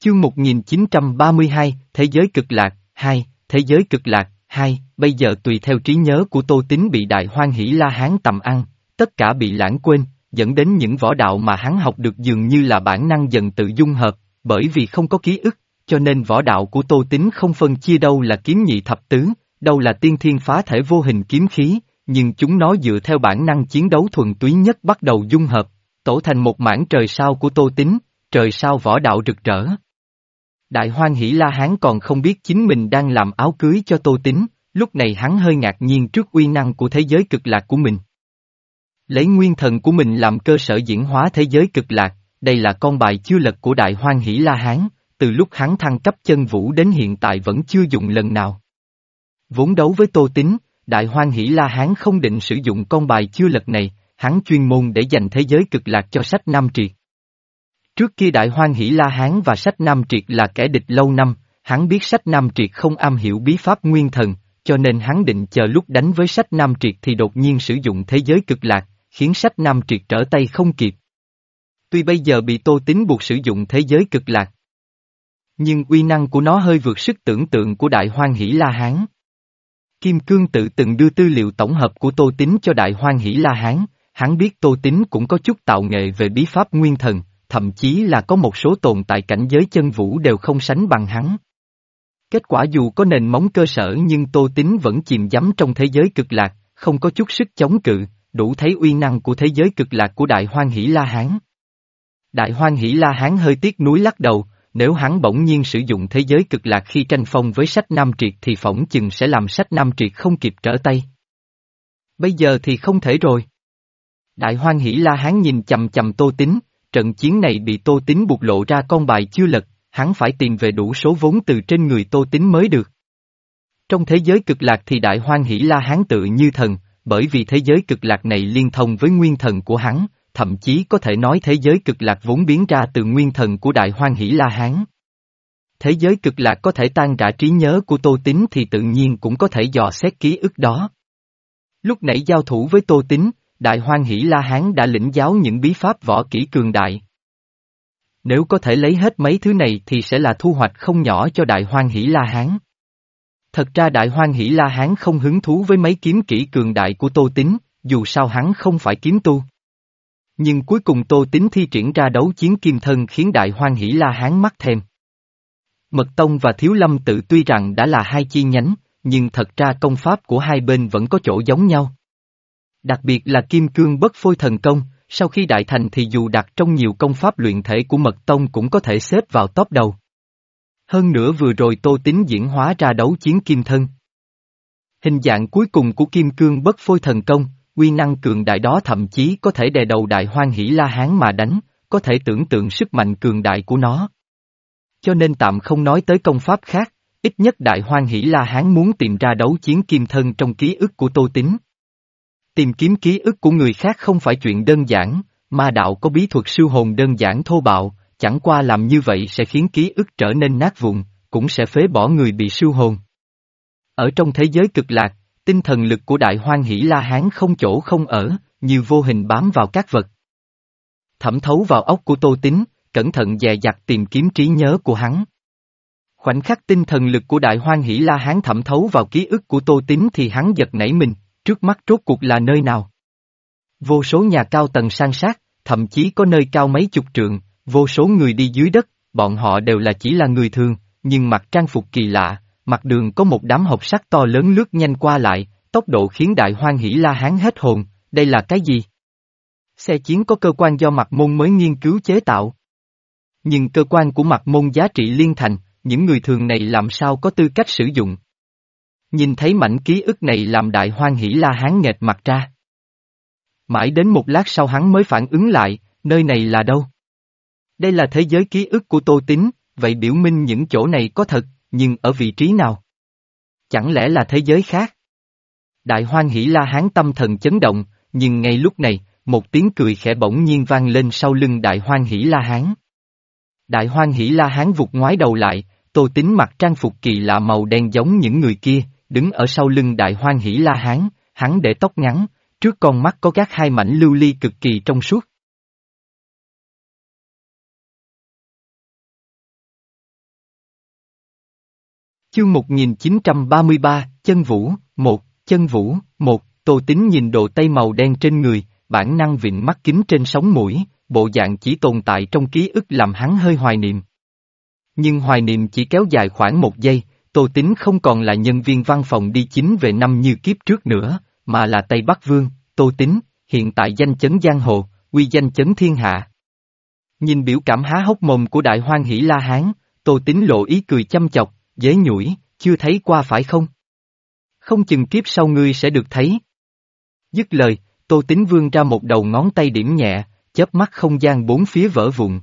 Chương một nghìn chín trăm ba mươi hai, Thế giới cực lạc, hai, Thế giới cực lạc, hai, bây giờ tùy theo trí nhớ của Tô Tín bị Đại Hoan Hỷ La Hán tầm ăn, tất cả bị lãng quên, dẫn đến những võ đạo mà hắn học được dường như là bản năng dần tự dung hợp, bởi vì không có ký ức, cho nên võ đạo của Tô Tín không phân chia đâu là kiếm nhị thập tứ, đâu là tiên thiên phá thể vô hình kiếm khí, nhưng chúng nó dựa theo bản năng chiến đấu thuần túy nhất bắt đầu dung hợp, tổ thành một mảng trời sao của Tô Tín, trời sao võ đạo rực rỡ. Đại Hoan Hỷ La Hán còn không biết chính mình đang làm áo cưới cho Tô Tín, lúc này hắn hơi ngạc nhiên trước uy năng của thế giới cực lạc của mình. Lấy nguyên thần của mình làm cơ sở diễn hóa thế giới cực lạc, đây là con bài chưa lật của Đại Hoan Hỷ La Hán, từ lúc hắn thăng cấp chân vũ đến hiện tại vẫn chưa dùng lần nào. Vốn đấu với Tô Tín, Đại Hoan Hỷ La Hán không định sử dụng con bài chưa lật này, hắn chuyên môn để dành thế giới cực lạc cho sách Nam Triệt. Trước kia Đại Hoan Hỷ La Hán và sách Nam Triệt là kẻ địch lâu năm, hắn biết sách Nam Triệt không am hiểu bí pháp nguyên thần, cho nên hắn định chờ lúc đánh với sách Nam Triệt thì đột nhiên sử dụng thế giới cực lạc, khiến sách Nam Triệt trở tay không kịp. Tuy bây giờ bị Tô Tín buộc sử dụng thế giới cực lạc, nhưng uy năng của nó hơi vượt sức tưởng tượng của Đại Hoan Hỷ La Hán. Kim Cương tự từng đưa tư liệu tổng hợp của Tô Tín cho Đại Hoan Hỷ La Hán, hắn biết Tô Tín cũng có chút tạo nghệ về bí pháp nguyên thần, thậm chí là có một số tồn tại cảnh giới chân vũ đều không sánh bằng hắn. Kết quả dù có nền móng cơ sở nhưng Tô Tín vẫn chìm đắm trong thế giới cực lạc, không có chút sức chống cự, đủ thấy uy năng của thế giới cực lạc của Đại Hoan Hỷ La Hán. Đại Hoan Hỷ La Hán hơi tiếc nuối lắc đầu, nếu hắn bỗng nhiên sử dụng thế giới cực lạc khi tranh phong với sách Nam Triệt thì phỏng chừng sẽ làm sách Nam Triệt không kịp trở tay. Bây giờ thì không thể rồi. Đại Hoan Hỷ La Hán nhìn chầm chầm Tô Tín, trận chiến này bị Tô Tín buộc lộ ra con bài chưa lật, hắn phải tìm về đủ số vốn từ trên người Tô Tín mới được. Trong thế giới cực lạc thì Đại Hoan Hỷ La Hán tự như thần, bởi vì thế giới cực lạc này liên thông với nguyên thần của hắn, thậm chí có thể nói thế giới cực lạc vốn biến ra từ nguyên thần của Đại Hoan Hỷ La Hán. Thế giới cực lạc có thể tan rã trí nhớ của Tô Tín thì tự nhiên cũng có thể dò xét ký ức đó. Lúc nãy giao thủ với Tô Tín, Đại Hoan Hỷ La Hán đã lĩnh giáo những bí pháp võ kỹ cường đại. Nếu có thể lấy hết mấy thứ này thì sẽ là thu hoạch không nhỏ cho Đại Hoan Hỷ La Hán. Thật ra Đại Hoan Hỷ La Hán không hứng thú với mấy kiếm kỹ cường đại của Tô Tín, dù sao hắn không phải kiếm tu. Nhưng cuối cùng Tô Tín thi triển ra đấu chiến kim thân khiến Đại Hoan Hỷ La Hán mắc thèm. Mật Tông và Thiếu Lâm tự tuy rằng đã là hai chi nhánh, nhưng thật ra công pháp của hai bên vẫn có chỗ giống nhau. Đặc biệt là Kim Cương Bất Phôi Thần Công, sau khi đại thành thì dù đặt trong nhiều công pháp luyện thể của Mật Tông cũng có thể xếp vào top đầu. Hơn nữa vừa rồi Tô Tín diễn hóa ra đấu chiến kim thân. Hình dạng cuối cùng của Kim Cương Bất Phôi Thần Công, uy năng cường đại đó thậm chí có thể đè đầu Đại Hoan Hỷ La Hán mà đánh, có thể tưởng tượng sức mạnh cường đại của nó. Cho nên tạm không nói tới công pháp khác, ít nhất Đại Hoan Hỷ La Hán muốn tìm ra đấu chiến kim thân trong ký ức của Tô Tín. Tìm kiếm ký ức của người khác không phải chuyện đơn giản, ma đạo có bí thuật siêu hồn đơn giản thô bạo, chẳng qua làm như vậy sẽ khiến ký ức trở nên nát vụn, cũng sẽ phế bỏ người bị siêu hồn. Ở trong thế giới cực lạc, tinh thần lực của Đại Hoan Hỷ La Hán không chỗ không ở, như vô hình bám vào các vật. Thẩm thấu vào óc của Tô Tín, cẩn thận dè dặt tìm kiếm trí nhớ của hắn. Khoảnh khắc tinh thần lực của Đại Hoan Hỷ La Hán thẩm thấu vào ký ức của Tô Tín thì hắn giật nảy mình, trước mắt rốt cuộc là nơi nào? Vô số nhà cao tầng san sát, thậm chí có nơi cao mấy chục trượng, vô số người đi dưới đất, bọn họ đều là chỉ là người thường, nhưng mặc trang phục kỳ lạ, mặt đường có một đám hộp sắt to lớn lướt nhanh qua lại, tốc độ khiến Đại Hoan Hỷ La Hán hết hồn, đây là cái gì? Xe chiến có cơ quan do Mạc Môn mới nghiên cứu chế tạo. Nhưng cơ quan của Mạc Môn giá trị liên thành, những người thường này làm sao có tư cách sử dụng? Nhìn thấy mảnh ký ức này làm Đại Hoan Hỷ La Hán nghệt mặt ra. Mãi đến một lát sau hắn mới phản ứng lại, nơi này là đâu? Đây là thế giới ký ức của Tô Tín, vậy biểu minh những chỗ này có thật, nhưng ở vị trí nào? Chẳng lẽ là thế giới khác? Đại Hoan Hỷ La Hán tâm thần chấn động, nhưng ngay lúc này, một tiếng cười khẽ bỗng nhiên vang lên sau lưng Đại Hoan Hỷ La Hán. Đại Hoan Hỷ La Hán vụt ngoái đầu lại, Tô Tín mặc trang phục kỳ lạ màu đen giống những người kia, đứng ở sau lưng Đại Hoan Hỷ La Hán, hắn để tóc ngắn, trước con mắt có gác hai mảnh lưu ly cực kỳ trong suốt. Chương một nghìn chín trăm ba mươi ba, Chân Vũ, một, Chân Vũ, một, Tô Tín nhìn đồ tây màu đen trên người, bản năng vịn mắt kính trên sống mũi, bộ dạng chỉ tồn tại trong ký ức làm hắn hơi hoài niệm. Nhưng hoài niệm chỉ kéo dài khoảng một giây, Tô Tín không còn là nhân viên văn phòng đi chín về năm như kiếp trước nữa, mà là Tây Bắc Vương, Tô Tín, hiện tại danh chấn giang hồ, uy danh chấn thiên hạ. Nhìn biểu cảm há hốc mồm của Đại Hoan Hỷ La Hán, Tô Tín lộ ý cười chăm chọc, dễ nhủi, chưa thấy qua phải không? Không chừng kiếp sau ngươi sẽ được thấy. Dứt lời, Tô Tín vươn ra một đầu ngón tay điểm nhẹ, chớp mắt không gian bốn phía vỡ vụn.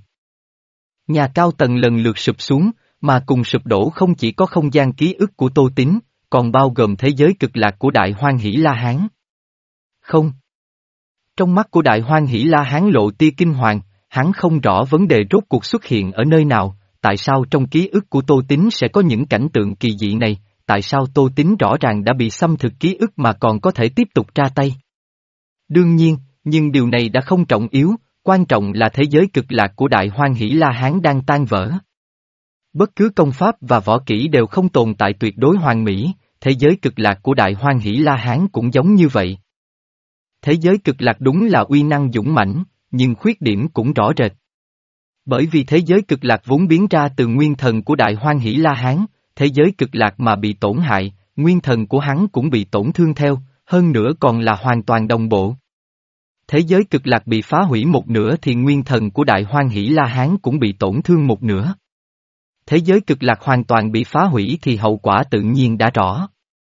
Nhà cao tầng lần lượt sụp xuống, mà cùng sụp đổ không chỉ có không gian ký ức của Tô Tín, còn bao gồm thế giới cực lạc của Đại Hoan Hỷ La Hán. Không. Trong mắt của Đại Hoan Hỷ La Hán lộ tia kinh hoàng, hắn không rõ vấn đề rốt cuộc xuất hiện ở nơi nào, tại sao trong ký ức của Tô Tín sẽ có những cảnh tượng kỳ dị này, tại sao Tô Tín rõ ràng đã bị xâm thực ký ức mà còn có thể tiếp tục ra tay. Đương nhiên, nhưng điều này đã không trọng yếu, quan trọng là thế giới cực lạc của Đại Hoan Hỷ La Hán đang tan vỡ. Bất cứ công pháp và võ kỹ đều không tồn tại tuyệt đối hoàn mỹ, thế giới cực lạc của Đại Hoan Hỷ La Hán cũng giống như vậy. Thế giới cực lạc đúng là uy năng dũng mãnh, nhưng khuyết điểm cũng rõ rệt. Bởi vì thế giới cực lạc vốn biến ra từ nguyên thần của Đại Hoan Hỷ La Hán, thế giới cực lạc mà bị tổn hại, nguyên thần của hắn cũng bị tổn thương theo, hơn nữa còn là hoàn toàn đồng bộ. Thế giới cực lạc bị phá hủy một nửa thì nguyên thần của Đại Hoan Hỷ La Hán cũng bị tổn thương một nửa. Thế giới cực lạc hoàn toàn bị phá hủy thì hậu quả tự nhiên đã rõ.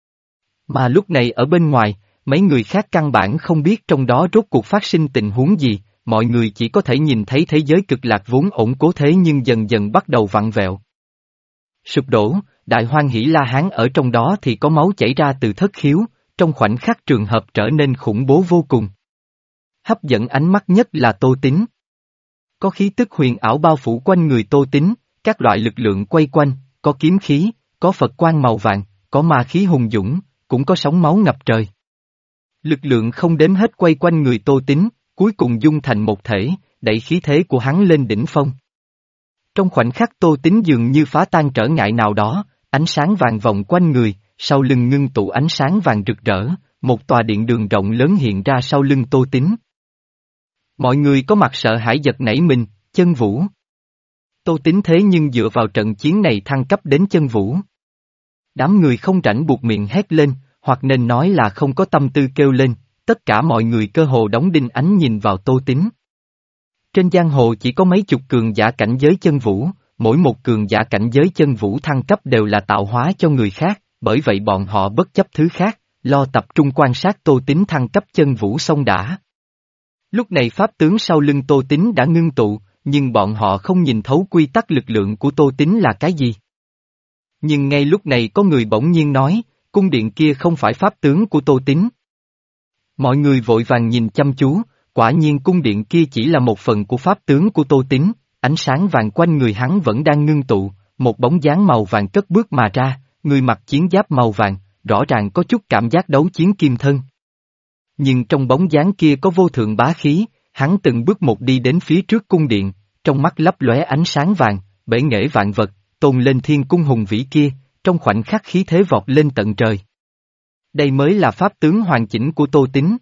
Mà lúc này ở bên ngoài, mấy người khác căn bản không biết trong đó rốt cuộc phát sinh tình huống gì, mọi người chỉ có thể nhìn thấy thế giới cực lạc vốn ổn cố thế nhưng dần dần bắt đầu vặn vẹo. Sụp đổ, Đại Hoan Hỷ La Hán ở trong đó thì có máu chảy ra từ thất khiếu, trong khoảnh khắc trường hợp trở nên khủng bố vô cùng. Hấp dẫn ánh mắt nhất là Tô Tín. Có khí tức huyền ảo bao phủ quanh người Tô Tín, các loại lực lượng quay quanh, có kiếm khí, có Phật quang màu vàng, có ma khí hùng dũng, cũng có sóng máu ngập trời. Lực lượng không đếm hết quay quanh người Tô Tín, cuối cùng dung thành một thể, đẩy khí thế của hắn lên đỉnh phong. Trong khoảnh khắc Tô Tín dường như phá tan trở ngại nào đó, ánh sáng vàng vòng quanh người, sau lưng ngưng tụ ánh sáng vàng rực rỡ, một tòa điện đường rộng lớn hiện ra sau lưng Tô Tín. Mọi người có mặt sợ hãi giật nảy mình, Chân Vũ. Tô Tín thế nhưng dựa vào trận chiến này thăng cấp đến Chân Vũ. Đám người không rảnh buộc miệng hét lên, hoặc nên nói là không có tâm tư kêu lên, tất cả mọi người cơ hồ đóng đinh ánh nhìn vào Tô Tín. Trên giang hồ chỉ có mấy chục cường giả cảnh giới Chân Vũ, mỗi một cường giả cảnh giới Chân Vũ thăng cấp đều là tạo hóa cho người khác, bởi vậy bọn họ bất chấp thứ khác, lo tập trung quan sát Tô Tín thăng cấp Chân Vũ xong đã. Lúc này pháp tướng sau lưng Tô Tín đã ngưng tụ, nhưng bọn họ không nhìn thấu quy tắc lực lượng của Tô Tín là cái gì. Nhưng ngay lúc này có người bỗng nhiên nói, cung điện kia không phải pháp tướng của Tô Tín. Mọi người vội vàng nhìn chăm chú, quả nhiên cung điện kia chỉ là một phần của pháp tướng của Tô Tín, ánh sáng vàng quanh người hắn vẫn đang ngưng tụ, một bóng dáng màu vàng cất bước mà ra, người mặc chiến giáp màu vàng, rõ ràng có chút cảm giác đấu chiến kim thân. Nhưng trong bóng dáng kia có vô thượng bá khí, hắn từng bước một đi đến phía trước cung điện, trong mắt lấp lóe ánh sáng vàng, bể nghệ vạn vật, tôn lên thiên cung hùng vĩ kia, trong khoảnh khắc khí thế vọt lên tận trời. Đây mới là pháp tướng hoàn chỉnh của Tô Tín.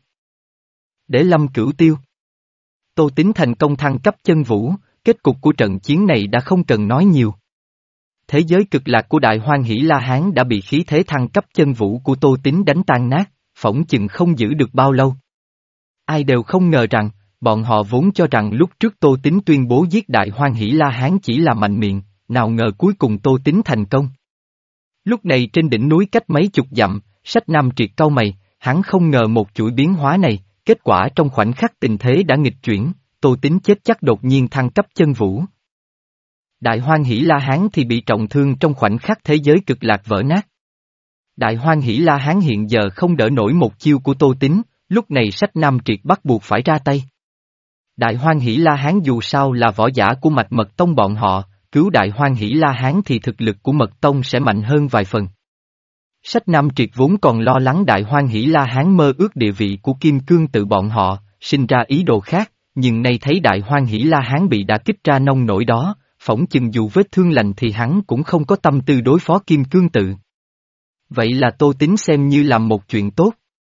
Để Lâm Cửu Tiêu. Tô Tín thành công thăng cấp Chân Vũ, kết cục của trận chiến này đã không cần nói nhiều. Thế giới cực lạc của Đại Hoan Hỷ La Hán đã bị khí thế thăng cấp Chân Vũ của Tô Tín đánh tan nát, phỏng chừng không giữ được bao lâu. Ai đều không ngờ rằng, bọn họ vốn cho rằng lúc trước Tô Tín tuyên bố giết Đại Hoan Hỷ La Hán chỉ là mạnh miệng, nào ngờ cuối cùng Tô Tín thành công. Lúc này trên đỉnh núi cách mấy chục dặm, Sách Nam Triệt cau mày, hắn không ngờ một chuỗi biến hóa này, kết quả trong khoảnh khắc tình thế đã nghịch chuyển, Tô Tín chết chắc đột nhiên thăng cấp Chân Vũ. Đại Hoan Hỷ La Hán thì bị trọng thương trong khoảnh khắc thế giới cực lạc vỡ nát. Đại Hoan Hỷ La Hán hiện giờ không đỡ nổi một chiêu của Tô Tín, lúc này Sách Nam Triệt bắt buộc phải ra tay. Đại Hoan Hỷ La Hán dù sao là võ giả của mạch Mật Tông bọn họ, cứu Đại Hoan Hỷ La Hán thì thực lực của Mật Tông sẽ mạnh hơn vài phần. Sách Nam Triệt vốn còn lo lắng Đại Hoan Hỷ La Hán mơ ước địa vị của Kim Cương tự bọn họ, sinh ra ý đồ khác, nhưng nay thấy Đại Hoan Hỷ La Hán bị đả kích ra nông nổi đó, phỏng chừng dù vết thương lành thì hắn cũng không có tâm tư đối phó Kim Cương Tự. Vậy là Tô Tín xem như làm một chuyện tốt.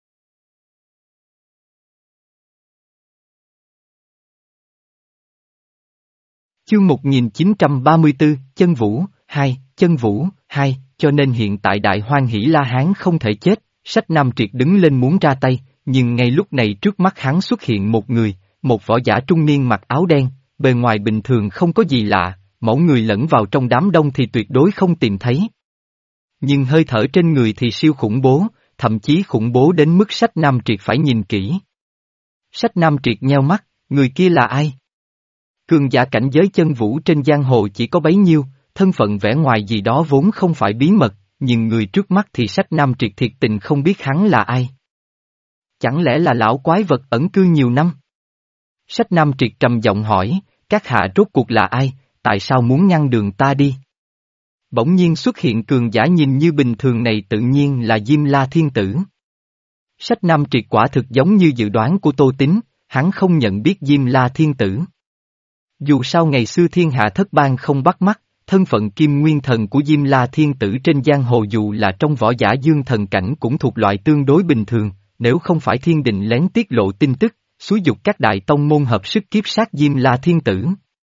Chương một nghìn chín trăm ba mươi tư, Chân Vũ, hai, Chân Vũ, hai, cho nên hiện tại Đại Hoan Hỷ La Hán không thể chết, Sách Nam Triệt đứng lên muốn ra tay, nhưng ngay lúc này trước mắt hắn xuất hiện một người, một võ giả trung niên mặc áo đen, bề ngoài bình thường không có gì lạ, mẫu người lẫn vào trong đám đông thì tuyệt đối không tìm thấy. Nhưng hơi thở trên người thì siêu khủng bố, thậm chí khủng bố đến mức Sách Nam Triệt phải nhìn kỹ. Sách Nam Triệt nheo mắt, người kia là ai? Cường giả cảnh giới chân vũ trên giang hồ chỉ có bấy nhiêu, thân phận vẻ ngoài gì đó vốn không phải bí mật, nhưng người trước mắt thì Sách Nam Triệt thiệt tình không biết hắn là ai. Chẳng lẽ là lão quái vật ẩn cư nhiều năm? Sách Nam Triệt trầm giọng hỏi, các hạ rốt cuộc là ai, tại sao muốn ngăn đường ta đi? Bỗng nhiên xuất hiện cường giả nhìn như bình thường này tự nhiên là Diêm La Thiên Tử. Sách Nam Triệt quả thực giống như dự đoán của Tô Tín, hắn không nhận biết Diêm La Thiên Tử. Dù sao ngày xưa thiên hạ thất bang không bắt mắt, thân phận Kim Nguyên Thần của Diêm La Thiên Tử trên giang hồ dù là trong võ giả dương thần cảnh cũng thuộc loại tương đối bình thường, nếu không phải thiên định lén tiết lộ tin tức, xúi dục các đại tông môn hợp sức kiếp sát Diêm La Thiên Tử.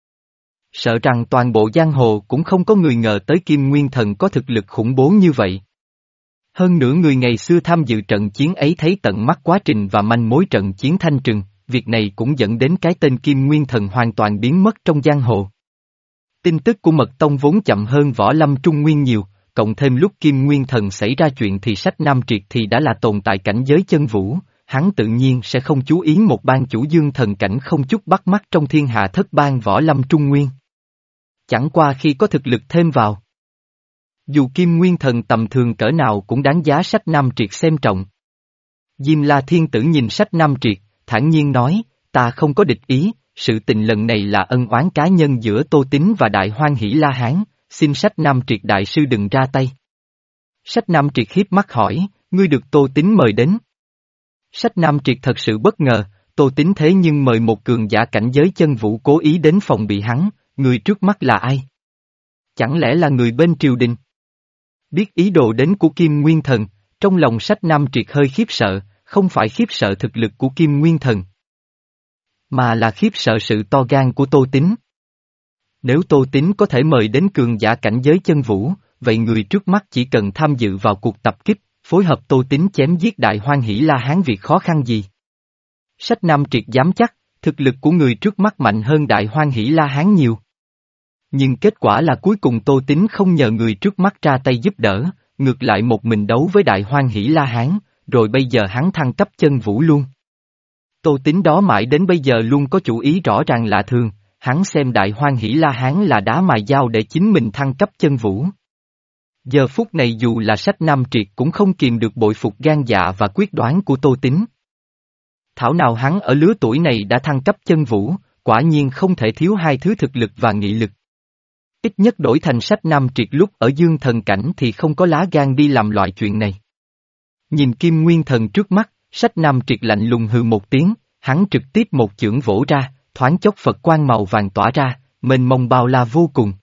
Sợ rằng toàn bộ giang hồ cũng không có người ngờ tới Kim Nguyên Thần có thực lực khủng bố như vậy. Hơn nữa người ngày xưa tham dự trận chiến ấy thấy tận mắt quá trình và manh mối trận chiến Thanh Trừng, việc này cũng dẫn đến cái tên Kim Nguyên Thần hoàn toàn biến mất trong giang hồ. Tin tức của Mật Tông vốn chậm hơn Võ Lâm Trung Nguyên nhiều, cộng thêm lúc Kim Nguyên Thần xảy ra chuyện thì Sách Nam Triệt thì đã là tồn tại cảnh giới chân vũ, hắn tự nhiên sẽ không chú ý một ban chủ dương thần cảnh không chút bắt mắt trong thiên hạ thất bang Võ Lâm Trung Nguyên. Chẳng qua khi có thực lực thêm vào. Dù Kim Nguyên Thần tầm thường cỡ nào cũng đáng giá Sách Nam Triệt xem trọng. Diêm La Thiên Tử nhìn Sách Nam Triệt, thản nhiên nói, ta không có địch ý, sự tình lần này là ân oán cá nhân giữa Tô Tín và Đại Hoan Hỷ La Hán, xin Sách Nam Triệt đại sư đừng ra tay. Sách Nam Triệt hiếp mắt hỏi, ngươi được Tô Tín mời đến. Sách Nam Triệt thật sự bất ngờ, Tô Tín thế nhưng mời một cường giả cảnh giới chân vũ cố ý đến phòng bị hắn, người trước mắt là ai? Chẳng lẽ là người bên triều đình? Biết ý đồ đến của Kim Nguyên Thần, trong lòng Sách Nam Triệt hơi khiếp sợ, không phải khiếp sợ thực lực của Kim Nguyên Thần, mà là khiếp sợ sự to gan của Tô Tín. Nếu Tô Tín có thể mời đến cường giả cảnh giới chân vũ, vậy người trước mắt chỉ cần tham dự vào cuộc tập kích, phối hợp Tô Tín chém giết Đại Hoan Hỷ La Hán việc khó khăn gì. Sách Nam Triệt dám chắc, thực lực của người trước mắt mạnh hơn Đại Hoan Hỷ La Hán nhiều. Nhưng kết quả là cuối cùng Tô Tín không nhờ người trước mắt ra tay giúp đỡ, ngược lại một mình đấu với Đại Hoan Hỷ La Hán, rồi bây giờ hắn thăng cấp chân vũ luôn. Tô Tín đó mãi đến bây giờ luôn có chủ ý rõ ràng lạ thường, hắn xem Đại Hoan Hỷ La Hán là đá mài dao để chính mình thăng cấp chân vũ. Giờ phút này dù là Sách Nam Triệt cũng không kìm được bội phục gan dạ và quyết đoán của Tô Tín. Thảo nào hắn ở lứa tuổi này đã thăng cấp chân vũ, quả nhiên không thể thiếu hai thứ thực lực và nghị lực. Ít nhất đổi thành Sách Nam Triệt lúc ở dương thần cảnh thì không có lá gan đi làm loại chuyện này. Nhìn Kim Nguyên Thần trước mắt, Sách Nam Triệt lạnh lùng hừ một tiếng, hắn trực tiếp một chưởng vỗ ra, thoáng chốc Phật quang màu vàng tỏa ra, mênh mông bao la vô cùng.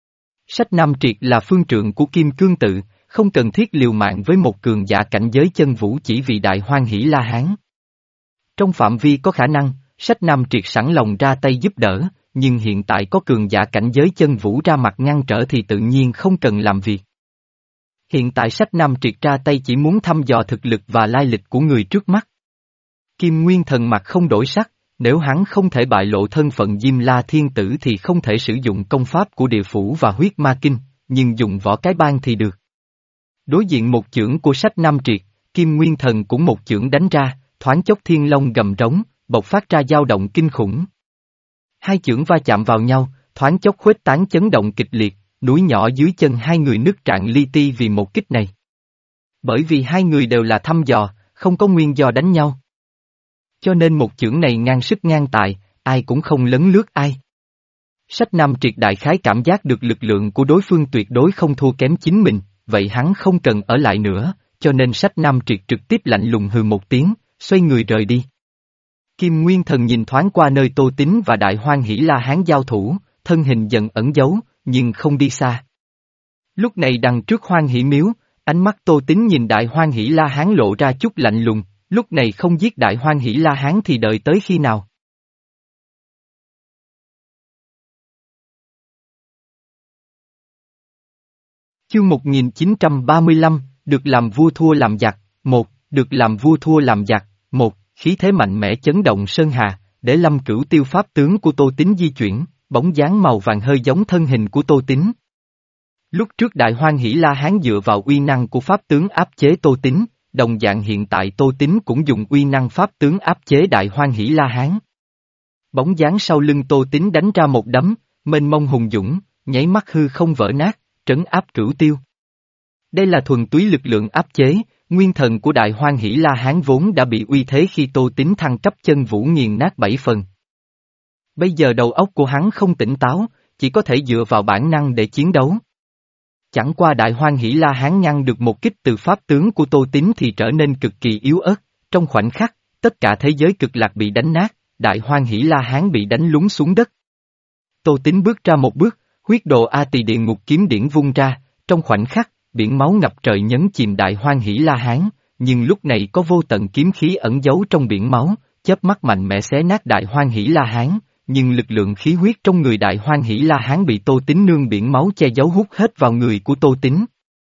Sách Nam Triệt là phương trượng của Kim Cương Tự, không cần thiết liều mạng với một cường giả cảnh giới chân vũ chỉ vì Đại Hoan Hỷ La Hán. Trong phạm vi có khả năng, Sách Nam Triệt sẵn lòng ra tay giúp đỡ, nhưng hiện tại có cường giả cảnh giới chân vũ ra mặt ngăn trở thì tự nhiên không cần làm việc. Hiện tại Sách Nam Triệt ra tay chỉ muốn thăm dò thực lực và lai lịch của người trước mắt. Kim Nguyên Thần mặt không đổi sắc, nếu hắn không thể bại lộ thân phận Diêm La Thiên Tử thì không thể sử dụng công pháp của địa phủ và huyết ma kinh, nhưng dùng võ cái bang thì được. Đối diện một chưởng của Sách Nam Triệt, Kim Nguyên Thần cũng một chưởng đánh ra, thoáng chốc thiên long gầm rống, bộc phát ra dao động kinh khủng. Hai chưởng va chạm vào nhau, thoáng chốc khuếch tán chấn động kịch liệt, núi nhỏ dưới chân hai người nứt rạn li ti vì một kích này. Bởi vì hai người đều là thăm dò, không có nguyên do đánh nhau. Cho nên một chưởng này ngang sức ngang tài, ai cũng không lấn lướt ai. Sách Nam Triệt đại khái cảm giác được lực lượng của đối phương tuyệt đối không thua kém chính mình, vậy hắn không cần ở lại nữa, cho nên Sách Nam Triệt trực tiếp lạnh lùng hừ một tiếng, xoay người rời đi. Kim Nguyên Thần nhìn thoáng qua nơi Tô Tín và Đại Hoan Hỷ La Hán giao thủ, thân hình dần ẩn giấu, nhưng không đi xa. Lúc này đằng trước Hoan Hỷ Miếu, ánh mắt Tô Tín nhìn Đại Hoan Hỷ La Hán lộ ra chút lạnh lùng, lúc này không giết Đại Hoan Hỷ La Hán thì đợi tới khi nào? Chương một nghìn chín trăm ba mươi lăm, được làm vua thua làm giặc, một, được làm vua thua làm giặc, một, khí thế mạnh mẽ chấn động sơn hà, để Lâm Cửu Tiêu pháp tướng của Tô Tín di chuyển, bóng dáng màu vàng hơi giống thân hình của Tô Tín. Lúc trước Đại Hoan Hỷ La Hán dựa vào uy năng của pháp tướng áp chế Tô Tín, đồng dạng hiện tại Tô Tín cũng dùng uy năng pháp tướng áp chế Đại Hoan Hỷ La Hán. Bóng dáng sau lưng Tô Tín đánh ra một đấm, mênh mông hùng dũng, nháy mắt hư không vỡ nát, trấn áp Cửu Tiêu. Đây là thuần túy lực lượng áp chế, nguyên thần của Đại Hoan Hỷ La Hán vốn đã bị uy thế khi Tô Tín thăng cấp chân vũ nghiền nát bảy phần. Bây giờ đầu óc của hắn không tỉnh táo, chỉ có thể dựa vào bản năng để chiến đấu. Chẳng qua Đại Hoan Hỷ La Hán ngăn được một kích từ pháp tướng của Tô Tín thì trở nên cực kỳ yếu ớt, trong khoảnh khắc, tất cả thế giới cực lạc bị đánh nát, Đại Hoan Hỷ La Hán bị đánh lún xuống đất. Tô Tín bước ra một bước, huyết đồ A Tỳ Địa Ngục kiếm điển vung ra, trong khoảnh khắc, biển máu ngập trời nhấn chìm Đại Hoan Hỷ La Hán, nhưng lúc này có vô tận kiếm khí ẩn giấu trong biển máu, chớp mắt mạnh mẽ xé nát Đại Hoan Hỷ La Hán, nhưng lực lượng khí huyết trong người Đại Hoan Hỷ La Hán bị Tô Tín nương biển máu che giấu hút hết vào người của Tô Tín.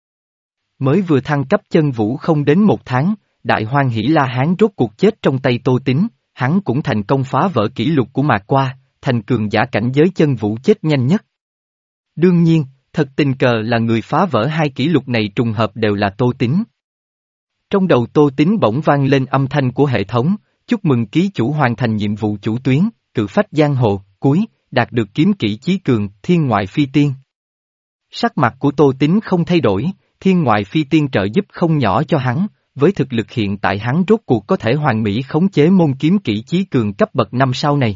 Mới vừa thăng cấp chân vũ không đến một tháng, Đại Hoan Hỷ La Hán rốt cuộc chết trong tay Tô Tín, hắn cũng thành công phá vỡ kỷ lục của Mạc Qua, thành cường giả cảnh giới chân vũ chết nhanh nhất. Đương nhiên, thật tình cờ là người phá vỡ hai kỷ lục này trùng hợp đều là Tô Tín. Trong đầu Tô Tín bỗng vang lên âm thanh của hệ thống, chúc mừng ký chủ hoàn thành nhiệm vụ chủ tuyến, cự phách giang hồ, cuối, đạt được kiếm kỹ chí cường, thiên ngoại phi tiên. Sắc mặt của Tô Tín không thay đổi, thiên ngoại phi tiên trợ giúp không nhỏ cho hắn, với thực lực hiện tại hắn rốt cuộc có thể hoàn mỹ khống chế môn kiếm kỹ chí cường cấp bậc năm sau này.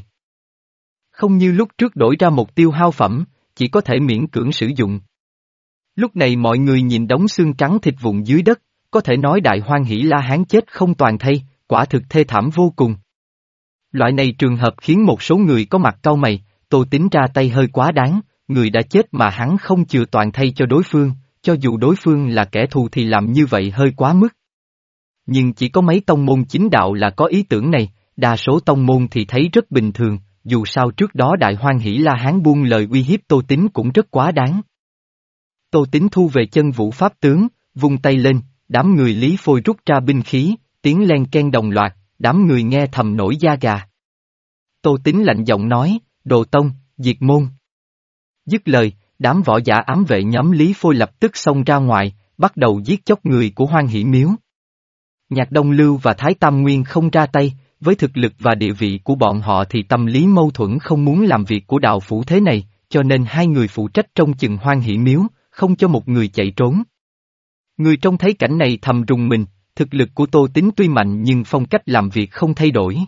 Không như lúc trước đổi ra một tiêu hao phẩm, chỉ có thể miễn cưỡng sử dụng. Lúc này mọi người nhìn đống xương trắng thịt vụn dưới đất, có thể nói Đại Hoan Hỷ La Hán chết không toàn thây, quả thực thê thảm vô cùng. Loại này trường hợp khiến một số người có mặt cau mày, Tô Tín ra tay hơi quá đáng, người đã chết mà hắn không chừa toàn thây cho đối phương, cho dù đối phương là kẻ thù thì làm như vậy hơi quá mức. Nhưng chỉ có mấy tông môn chính đạo là có ý tưởng này, đa số tông môn thì thấy rất bình thường, dù sao trước đó Đại Hoan Hỷ La Hán buông lời uy hiếp Tô Tín cũng rất quá đáng. Tô Tín thu về chân vũ pháp tướng, vung tay lên, đám người Lý Phôi rút ra binh khí, tiếng len ken đồng loạt, đám người nghe thầm nổi da gà. Tô Tín lạnh giọng nói, Đồ Tông, diệt môn. Dứt lời, đám võ giả ám vệ nhóm Lý Phôi lập tức xông ra ngoài, bắt đầu giết chóc người của Hoan Hỷ Miếu. Nhạc Đông Lưu và Thái Tam Nguyên không ra tay, với thực lực và địa vị của bọn họ thì tâm lý mâu thuẫn không muốn làm việc của đạo phủ thế này, cho nên hai người phụ trách trông chừng Hoan Hỷ Miếu, không cho một người chạy trốn. Người trông thấy cảnh này thầm rùng mình, thực lực của Tô Tín tuy mạnh nhưng phong cách làm việc không thay đổi.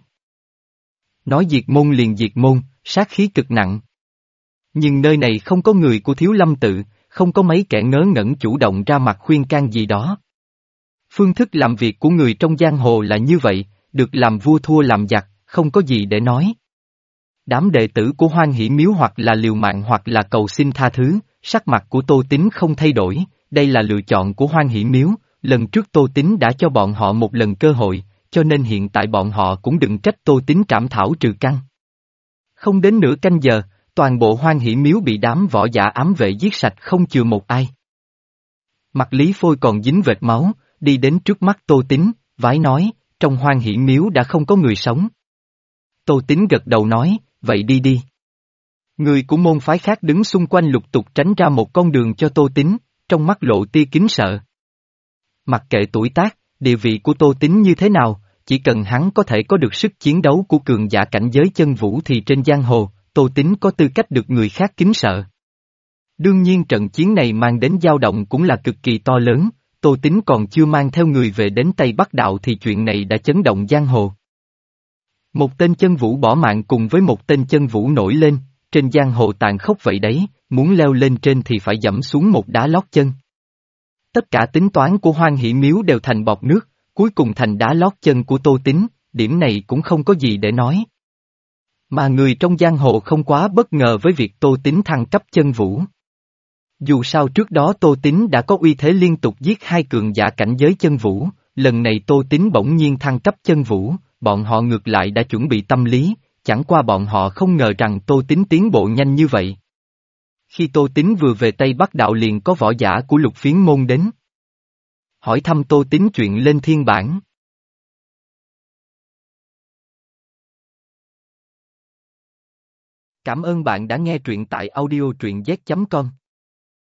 Nói diệt môn liền diệt môn, sát khí cực nặng. Nhưng nơi này không có người của Thiếu Lâm tự, không có mấy kẻ ngớ ngẩn chủ động ra mặt khuyên can gì đó. Phương thức làm việc của người trong giang hồ là như vậy, được làm vua thua làm giặc, không có gì để nói. Đám đệ tử của Hoan Hỷ Miếu hoặc là liều mạng hoặc là cầu xin tha thứ, sắc mặt của Tô Tín không thay đổi, đây là lựa chọn của Hoan Hỷ Miếu, lần trước Tô Tín đã cho bọn họ một lần cơ hội, cho nên hiện tại bọn họ cũng đừng trách Tô Tín trảm thảo trừ căn. Không đến nửa canh giờ, toàn bộ Hoan Hỷ Miếu bị đám võ giả ám vệ giết sạch không chừa một ai. Mặt Lý Phôi còn dính vệt máu, đi đến trước mắt Tô Tín, vái nói, trong Hoan Hỷ Miếu đã không có người sống. Tô Tín gật đầu nói, vậy đi đi. Người của môn phái khác đứng xung quanh lục tục tránh ra một con đường cho Tô Tín, trong mắt lộ tia kính sợ. Mặc kệ tuổi tác, địa vị của Tô Tín như thế nào, chỉ cần hắn có thể có được sức chiến đấu của cường giả cảnh giới chân vũ thì trên giang hồ, Tô Tín có tư cách được người khác kính sợ. Đương nhiên trận chiến này mang đến dao động cũng là cực kỳ to lớn, Tô Tín còn chưa mang theo người về đến Tây Bắc Đạo thì chuyện này đã chấn động giang hồ. Một tên chân vũ bỏ mạng cùng với một tên chân vũ nổi lên, trên giang hồ tàn khốc vậy đấy, muốn leo lên trên thì phải dẫm xuống một đá lót chân. Tất cả tính toán của Hoan Hỷ Miếu đều thành bọt nước, cuối cùng thành đá lót chân của Tô Tín, điểm này cũng không có gì để nói. Mà người trong giang hồ không quá bất ngờ với việc Tô Tín thăng cấp chân vũ. Dù sao trước đó Tô Tín đã có uy thế liên tục giết hai cường giả cảnh giới chân vũ, lần này Tô Tín bỗng nhiên thăng cấp chân vũ, bọn họ ngược lại đã chuẩn bị tâm lý, chẳng qua bọn họ không ngờ rằng Tô Tín tiến bộ nhanh như vậy. Khi Tô Tín vừa về Tây Bắc Đạo liền có võ giả của Lục Phiến môn đến. Hỏi thăm Tô Tín chuyện lên thiên bản. Cảm ơn bạn đã nghe truyện tại audio truyện z chấm com.